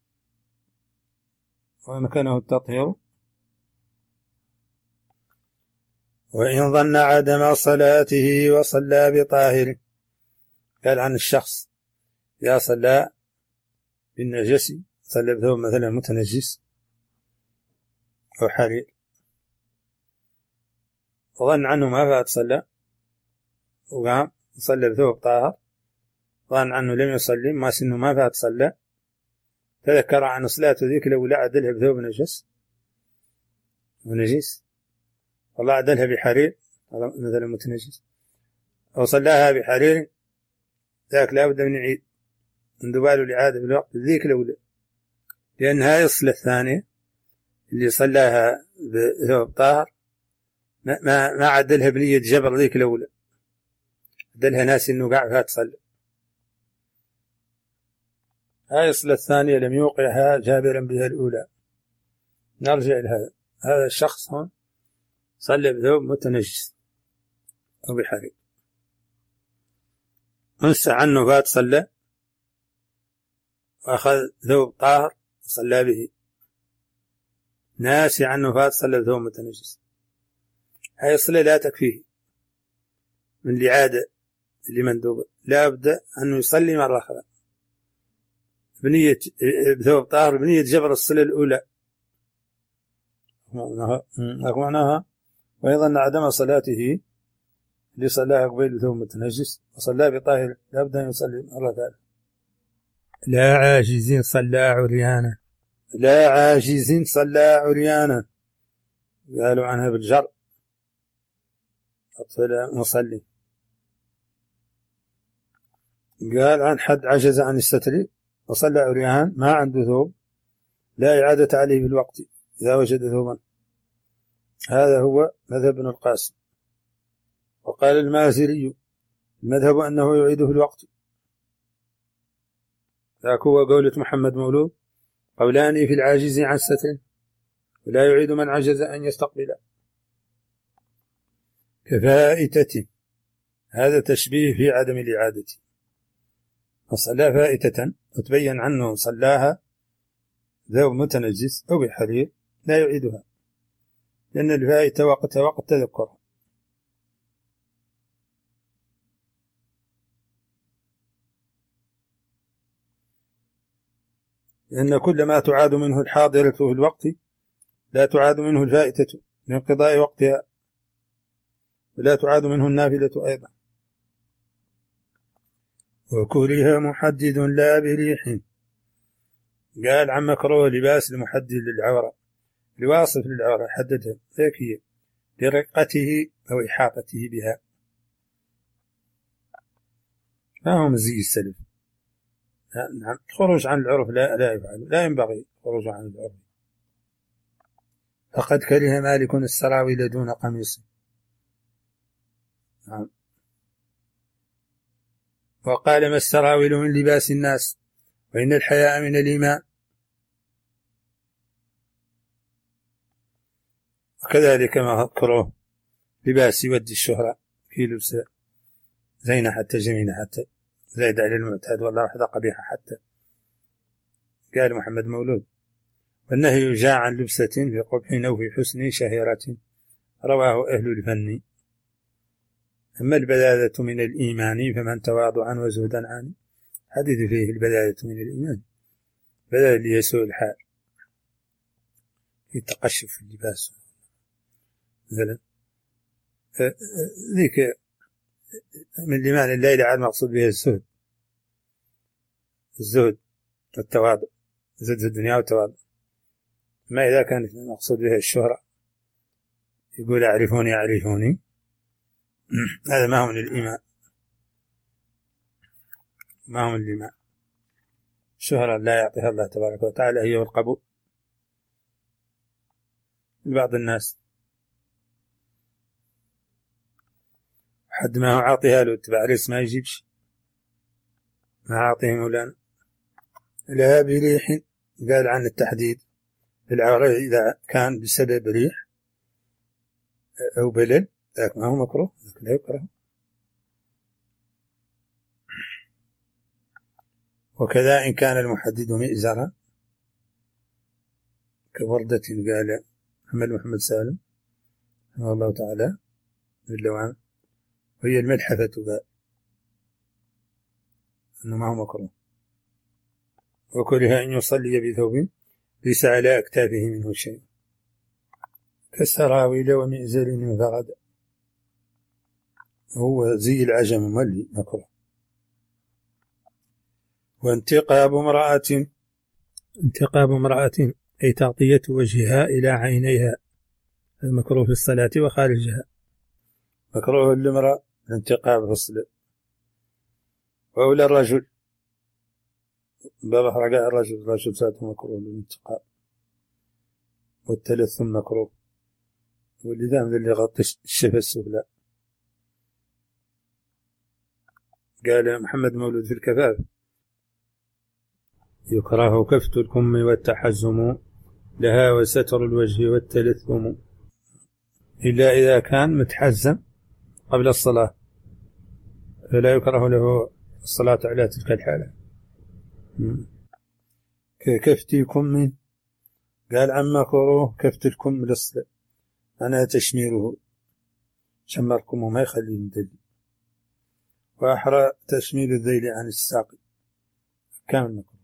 Speaker 1: ومكانه التطهير. وإن ظن عدم صلاته وصلى بطاهر، قال عن الشخص إذا صلى بالنجس، صلى بثوب مثلا متنجس أو حرير وظن عنه ما فات صلى وقام صلى بثوب طاهر، ظن عنه لم يصلي ما سنه ما فات صلى، تذكر عن صلاته ذيك لو لا عدلها بثوب نجس ونجس والله عدلها بحرير مثلا متنجس أو صلاها بحرير، ذاك لا بد من يعيد من دباله الإعادة بالوقت ذيك الأولى، لأن هاي الصلاة الثانية اللي صلاها بثوب طاهر ما عدلها بنية جبر ذيك الأولى، عدلها ناس إنه قاعد فات صلى. هاي الصلاة الثانية لم يوقعها جابرا بها الأولى. نرجع لهذا، هذا الشخص هون صلى بثوب متنجس أو بحرير، انسى عنه فات صلى وأخذ ثوب طاهر وصلى به، ناسي عنه فات صلى بثوب متنجس، هاي الصلاة لا تكفيه من الإعادة اللي مندوبة، لا بد أنه يصلي مرة أخرى بنية بثوب طاهر بنية جبر الصلاة الأولى معناها. وأيضا عدم صلاته اللي صلاها قبيل بثوب متنجس وصلى بطاهر لا بد أن يصلي مرة ثالثة. لا عاجز صلى عريانا. لا عاجز صلى عريانا قالوا عنها بالجر أطفال مصلي. قال عن حد عجز عن الستر وصلى عريان ما عنده ثوب لا إعادة عليه بالوقت إذا وجد ثوبا. هذا هو مذهب ابن القاسم. وقال المازري المذهب أنه يعيد في الوقت. ذاك هو قولة محمد مولود قولان في العاجز عن ستر ولا يعيد من عجز أن يستقبل. كفائتة هذا تشبيه في عدم الإعادة. فصلى فائتة وتبين عنه صلاها ذو متنجس أو بحرير لا يعيدها لأن الفائتة وقتها وقت تذكرها. لأن كل ما تعاد منه الحاضرة في الوقت لا تعاد منه الفائتة لانقضاء وقتها ولا تعاد منه النافلة أيضا. وكره محدد لا بريح قال عن مكروه لباس المحدد للعورة لواصف للعورة حددها ذكية لرقته أو إحاطته بها. ما هو مزي السلف. نعم خروج عن العرف لا يفعل لا ينبغي خروج عن العرف. فقد كره مالك السراويل دون قميص. نعم. وقال ما السراويل من لباس الناس وإن الحياء من الإيمان. وكذلك ما ذكره لباس ود الشهرة في لبس زينة حتى جميلة حتى زايد على المعتاد والله وحده قبيحة حتى. قال محمد مولود والنهي جاء عن لبسة في قبح أو في حسن شهيرة رواه أهل الفن. أما البذاذة من الإيمان فمن تواضعا وزهدا عن حديث فيه البذاذة من الإيمان بذاذ ليسوء الحال في تقشف في اللباس مثلا ذيك من الإيمان الليلة على المقصود به الزهد والتواضع زهد في الدنيا والتواضع. ما إذا كانت المقصود به الشهرة يقول أعرفوني أعرفوني هذا ما هو من الإيمان ما هو من الإيمان. الشهرة لا يعطيها الله تبارك وتعالى هي والقبول لبعض الناس حد ما هو عاطيها له اتباع ريس ما يجيبش ما عاطيه مولانا. لها بريح قال عن التحديد العورة إذا كان بسبب ريح أو بلل ذاك ما هو مكروه ذاك لا يكره. وكذا إن كان المحدد مئزرا كوردة قال محمد سالم رحمه الله تعالى باللوان وهي الملحفة قال أنه ما هو مكروه. وكره أن يصلي بثوب ليس على أكتافه منه شيء كالسراويل ومئزر وفرد هو زي العجم مولي مكروه. وانتقاب امرأة أي تغطية وجهها إلى عينيها المكروه في الصلاة وخارجها. مكروه للمرأة الانتقاب غسل. وأولى الرجل باب رجاء الرجل ساته مكروه للانتقاب. والتلثم مكروه واللذام اللي يغطي الشفة السفلى. قال محمد مولود في الكفاف يكره كفت الكم والتحزم لها وستر الوجه والتلثم إلا إذا كان متحزم قبل الصلاة فلا يكره له الصلاة على تلك الحالة. ككفت كم قال عما كروه كفت الكم للصلاة أنا تشميره شمركم وما يخليه مدلي. وأحرى تشميل الذيل عن الساق كامل مكروه.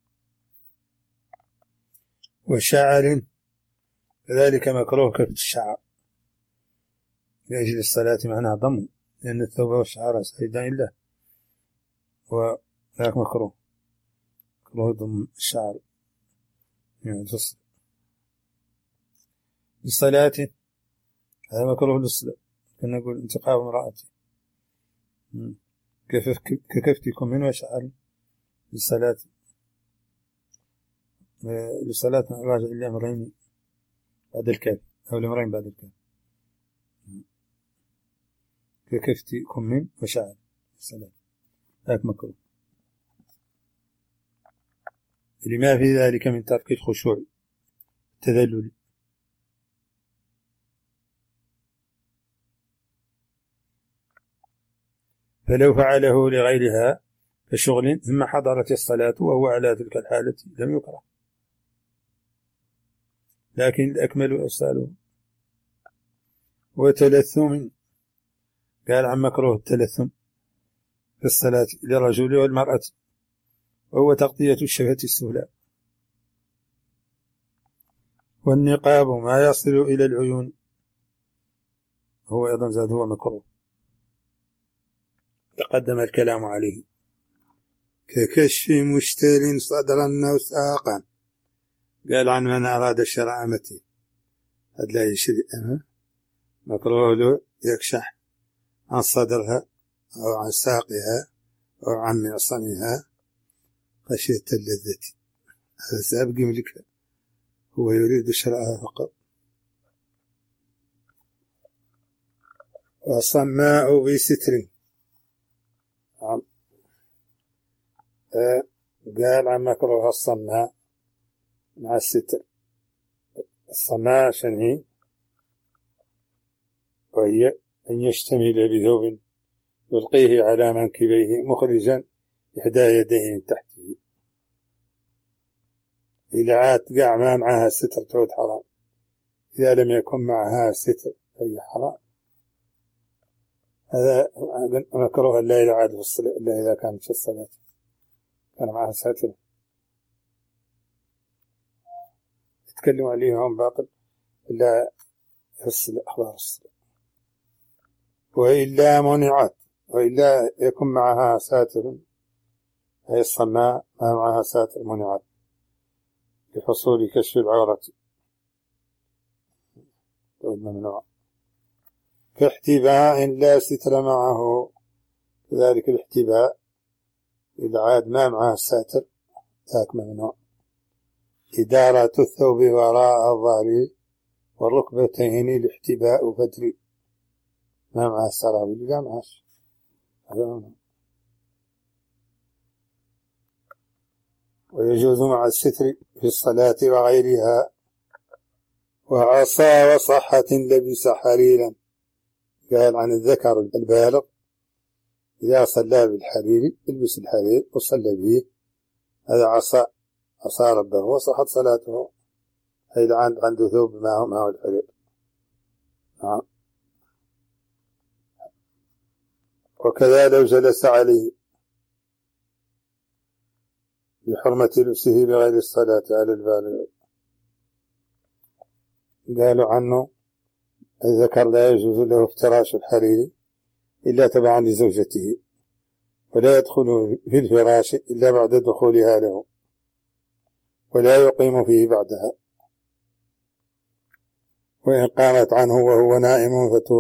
Speaker 1: وشعر كذلك مكروه كفت الشعر لأجل الصلاة معناها ضم لأن الثوب والشعر سيدان الله وذاك مكروه. مكروه ضم الشعر يعني للصلاة، هذا مكروه للصلاة. كنا نقول انتقاب امرأتي ككفتكم من وشعر للصلاة. للصلاة راجع الأمرين بعد الكاف أو الأمرين بعد الكاف، ككفتكم من وشعر للصلاة، هاك مكروه لما في ذلك من ترك الخشوع التذلل. فلو فعله لغيرها كشغل ثم حضرت الصلاة وهو على تلك الحالة لم يكره، لكن الأكمل أرساله. وتلثم، قال عن مكروه التلثم في الصلاة للرجل والمرأة، وهو تغطية الشفة السفلى. والنقاب ما يصل إلى العيون هو أيضا زاد هو مكروه، تقدم الكلام عليه. ككشف مشتر صدرا أو ساقا، قال عن من أراد شراء أمته هذا لا يشري أمه، مكروه له يكشح عن صدرها أو عن ساقها أو عن معصمها خشية اللذة، هذا سابق ملكها، هو يريد شراءها فقط. وصماء بستر، قال عن مكروه الصماء مع الستر. الصماء شنهي وهي أن يشتمل بثوب يلقيه على منكبيه مخرجا إحدى يديه من تحته، إذا عاد قاع ما معها ستر تعود حرام، إذا لم يكن معها ستر فهي حرام. هذا مكروه لا يعاد في الصلاة إلا إذا كانت في الصلاة كان معها ستر، يتكلم عليهم باطل إلا في الصلاة، أخبار الصلاة. وإلا منعت، وإلا يكن معها ساتر، أي الصماء ما معها ساتر منعت لحصول كشف العورة ممنوع. كاحتباء لا ستر معه، كذلك الاحتباء إذا عاد ما معه ساتر ذاك ممنوع. إدارة الثوب وراء الظهر والركبتين الاحتباء فدري، ما معه سراويل لا معه هذا ممنوع. ويجوز مع الستر في الصلاة وغيرها. وعصى وصحة لبس حريرا، قال عن الذكر البالغ إذا صلى بالحرير يلبس الحرير وصلى به، هذا عصى ربه وصحت صلاته، أي عنده ثوب معه الحرير. نعم. وكذا لو جلس عليه بحرمة لبسه بغير الصلاة على البالغ، قالوا عنه الذكر لا يجوز له افتراش الحرير إلا تبعا لزوجته، ولا يدخل في الفراش إلا بعد دخولها له، ولا يقيم فيه بعدها، وإن قامت عنه وهو نائم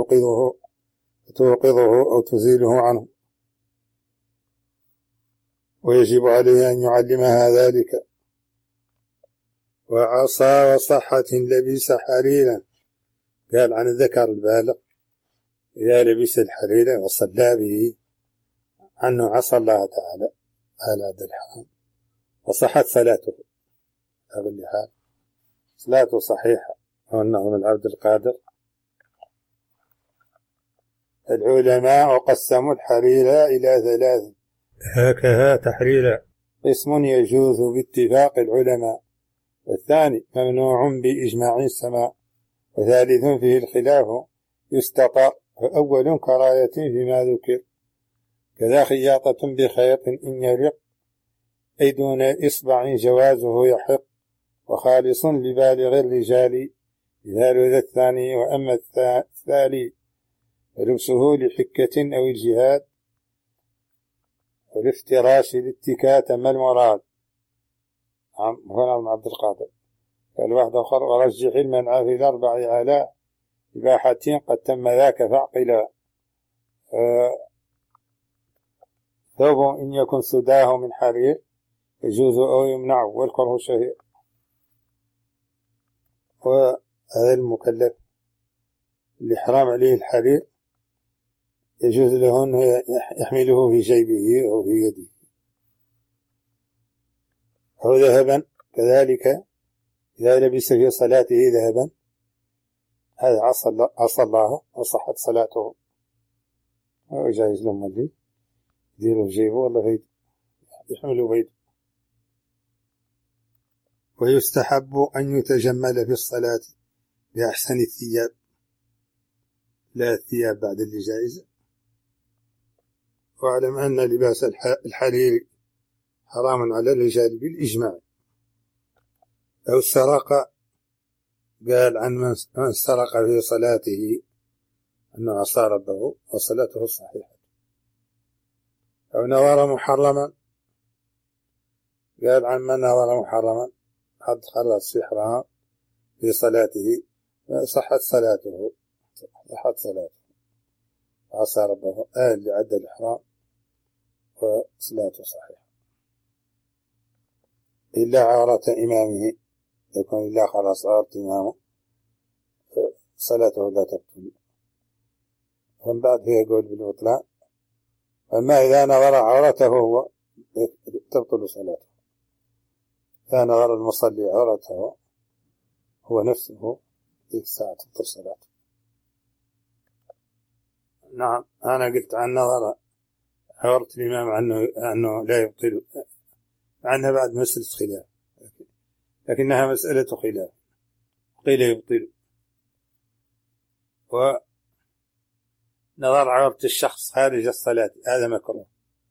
Speaker 1: فتوقظه أو تزيله عنه، ويجب عليه أن يعلمها ذلك. وعصى وصحة لبس حريرا، قال عن الذكر البالغ إذا لبس الحرير وصلى به عنه عصى الله تعالى على هذا الحرام وصحت صلاته، على كل حال صلاته صحيحة، وأنه من العبد القادر. العلماء قسموا الحرير إلى 3، هكذا تحرير قسم يجوز باتفاق العلماء، والثاني ممنوع بإجماع السماء، وثالث فيه الخلاف يستطر، فأول كراية فيما ذكر، كذا خياطة بخيط إن يرق، أي دون إصبع جوازه يحق، وخالص لبالغ الرجال مثال ذا الثاني. وأما الثالي فلبسه لحكة أو الجهاد، والافتراش الاتكاء ما المراد،
Speaker 2: هنا عبد القادر قال واحد آخر ورجح المنع في الأربع آلاء إباحتين قد تم ذاك فاعقلا ثوب إن يكن سداه من حرير يجوز أو يمنع والكره شهير. وهذا المكلف اللي حرام عليه الحرير يجوز له أن يحمله في جيبه أو في يده أو ذهبا كذلك إذا لبس في صلاته ذهبا هذا عصى الله وصحت صلاته وجائز لهم اللي يديروا في جيبه ولا في يحملوا بيده. ويستحب أن يتجمل في الصلاة بأحسن الثياب لا الثياب بعد اللي جائزة. واعلم أن لباس الحرير حرام على الرجال بالإجماع. أو السرقة قال عن من سرق في صلاته أنه عصى ربه وصلاته صحيحة. أو نظر محرما قال عن من نظر محرما حد خلص في حرام في صلاته صحت صلاته عصى ربه اللي عد الإحرام وصلاته صحيحة إلا عورة إمامه يكون إلا خلاص عورة إمامه صلاته لا تبطل. فمن بعد فيه يقول بالبطلان. أما إذا نظر عورته هو تبطل صلاته. إذا نظر المصلي عورته هو نفسه ذيك الساعة تبطل صلاته. نعم أنا قلت عن نظر عورة الإمام أنه لا يبطل عنها بعد مسألة خلاف لكنها مسألة خلاف قيل يبطل. ونظر عورة الشخص خارج الصلاة هذا مكروه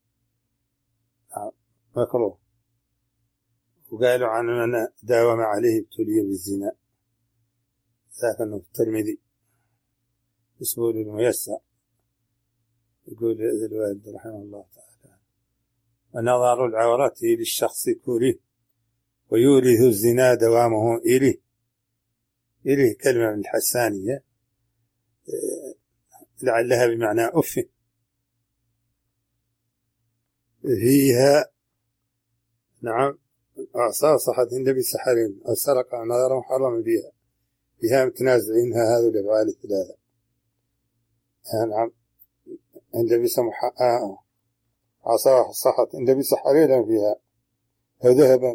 Speaker 2: مكروه. وقالوا عن من داوم عليه ابتلي بالزنا ذاك أنه الترمذي اسمه الميسر يقول هذا الوالد رحمه الله تعالى ونظر العورات للشخص كره ويورث الزنا دوامه إليه كلمة من الحسانية لعلها بمعنى أف فيها. نعم أعصى صحت النبي سحرين أو سرق نظر محرم فيها متنازعينها هذه الأفعال الثلاثة. نعم النبي عصى صحت النبي سحرين فيها فذهب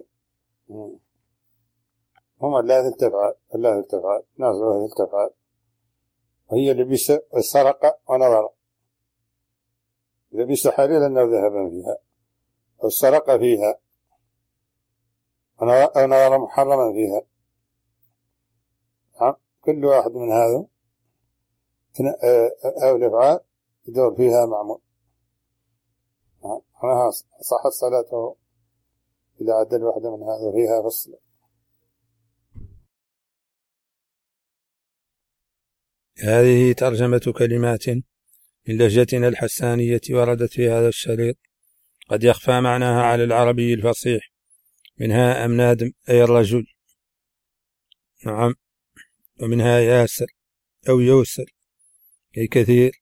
Speaker 2: هم لا تلتفعل نازل هذه التفعال وهي لبس سرق ونظر لبس حريرا أو ذهبا فيها أو سرق فيها أو نظر محرما فيها. كل واحد من هذا أو الأفعال يدور فيها معمول صحت صلاته إذا عدل واحدة من هذا فيها فصل.
Speaker 1: هذه ترجمة كلمات من لهجتنا الحسانية وردت في هذا الشريط قد يخفى معناها على العربي الفصيح منها أمناد أي الرجل. نعم. ومنها ياسر أو يوسر أي كثير.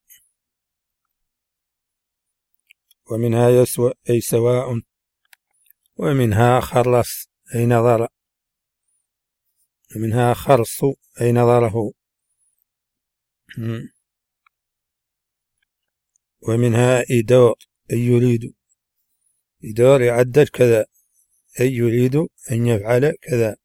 Speaker 1: ومنها يسوى أي سواء. ومنها خرص أي نظر. ومنها خرص أي نظره. ومنها إدور أي يريد. إدور يعدل كذا أي يريد أن يفعل كذا.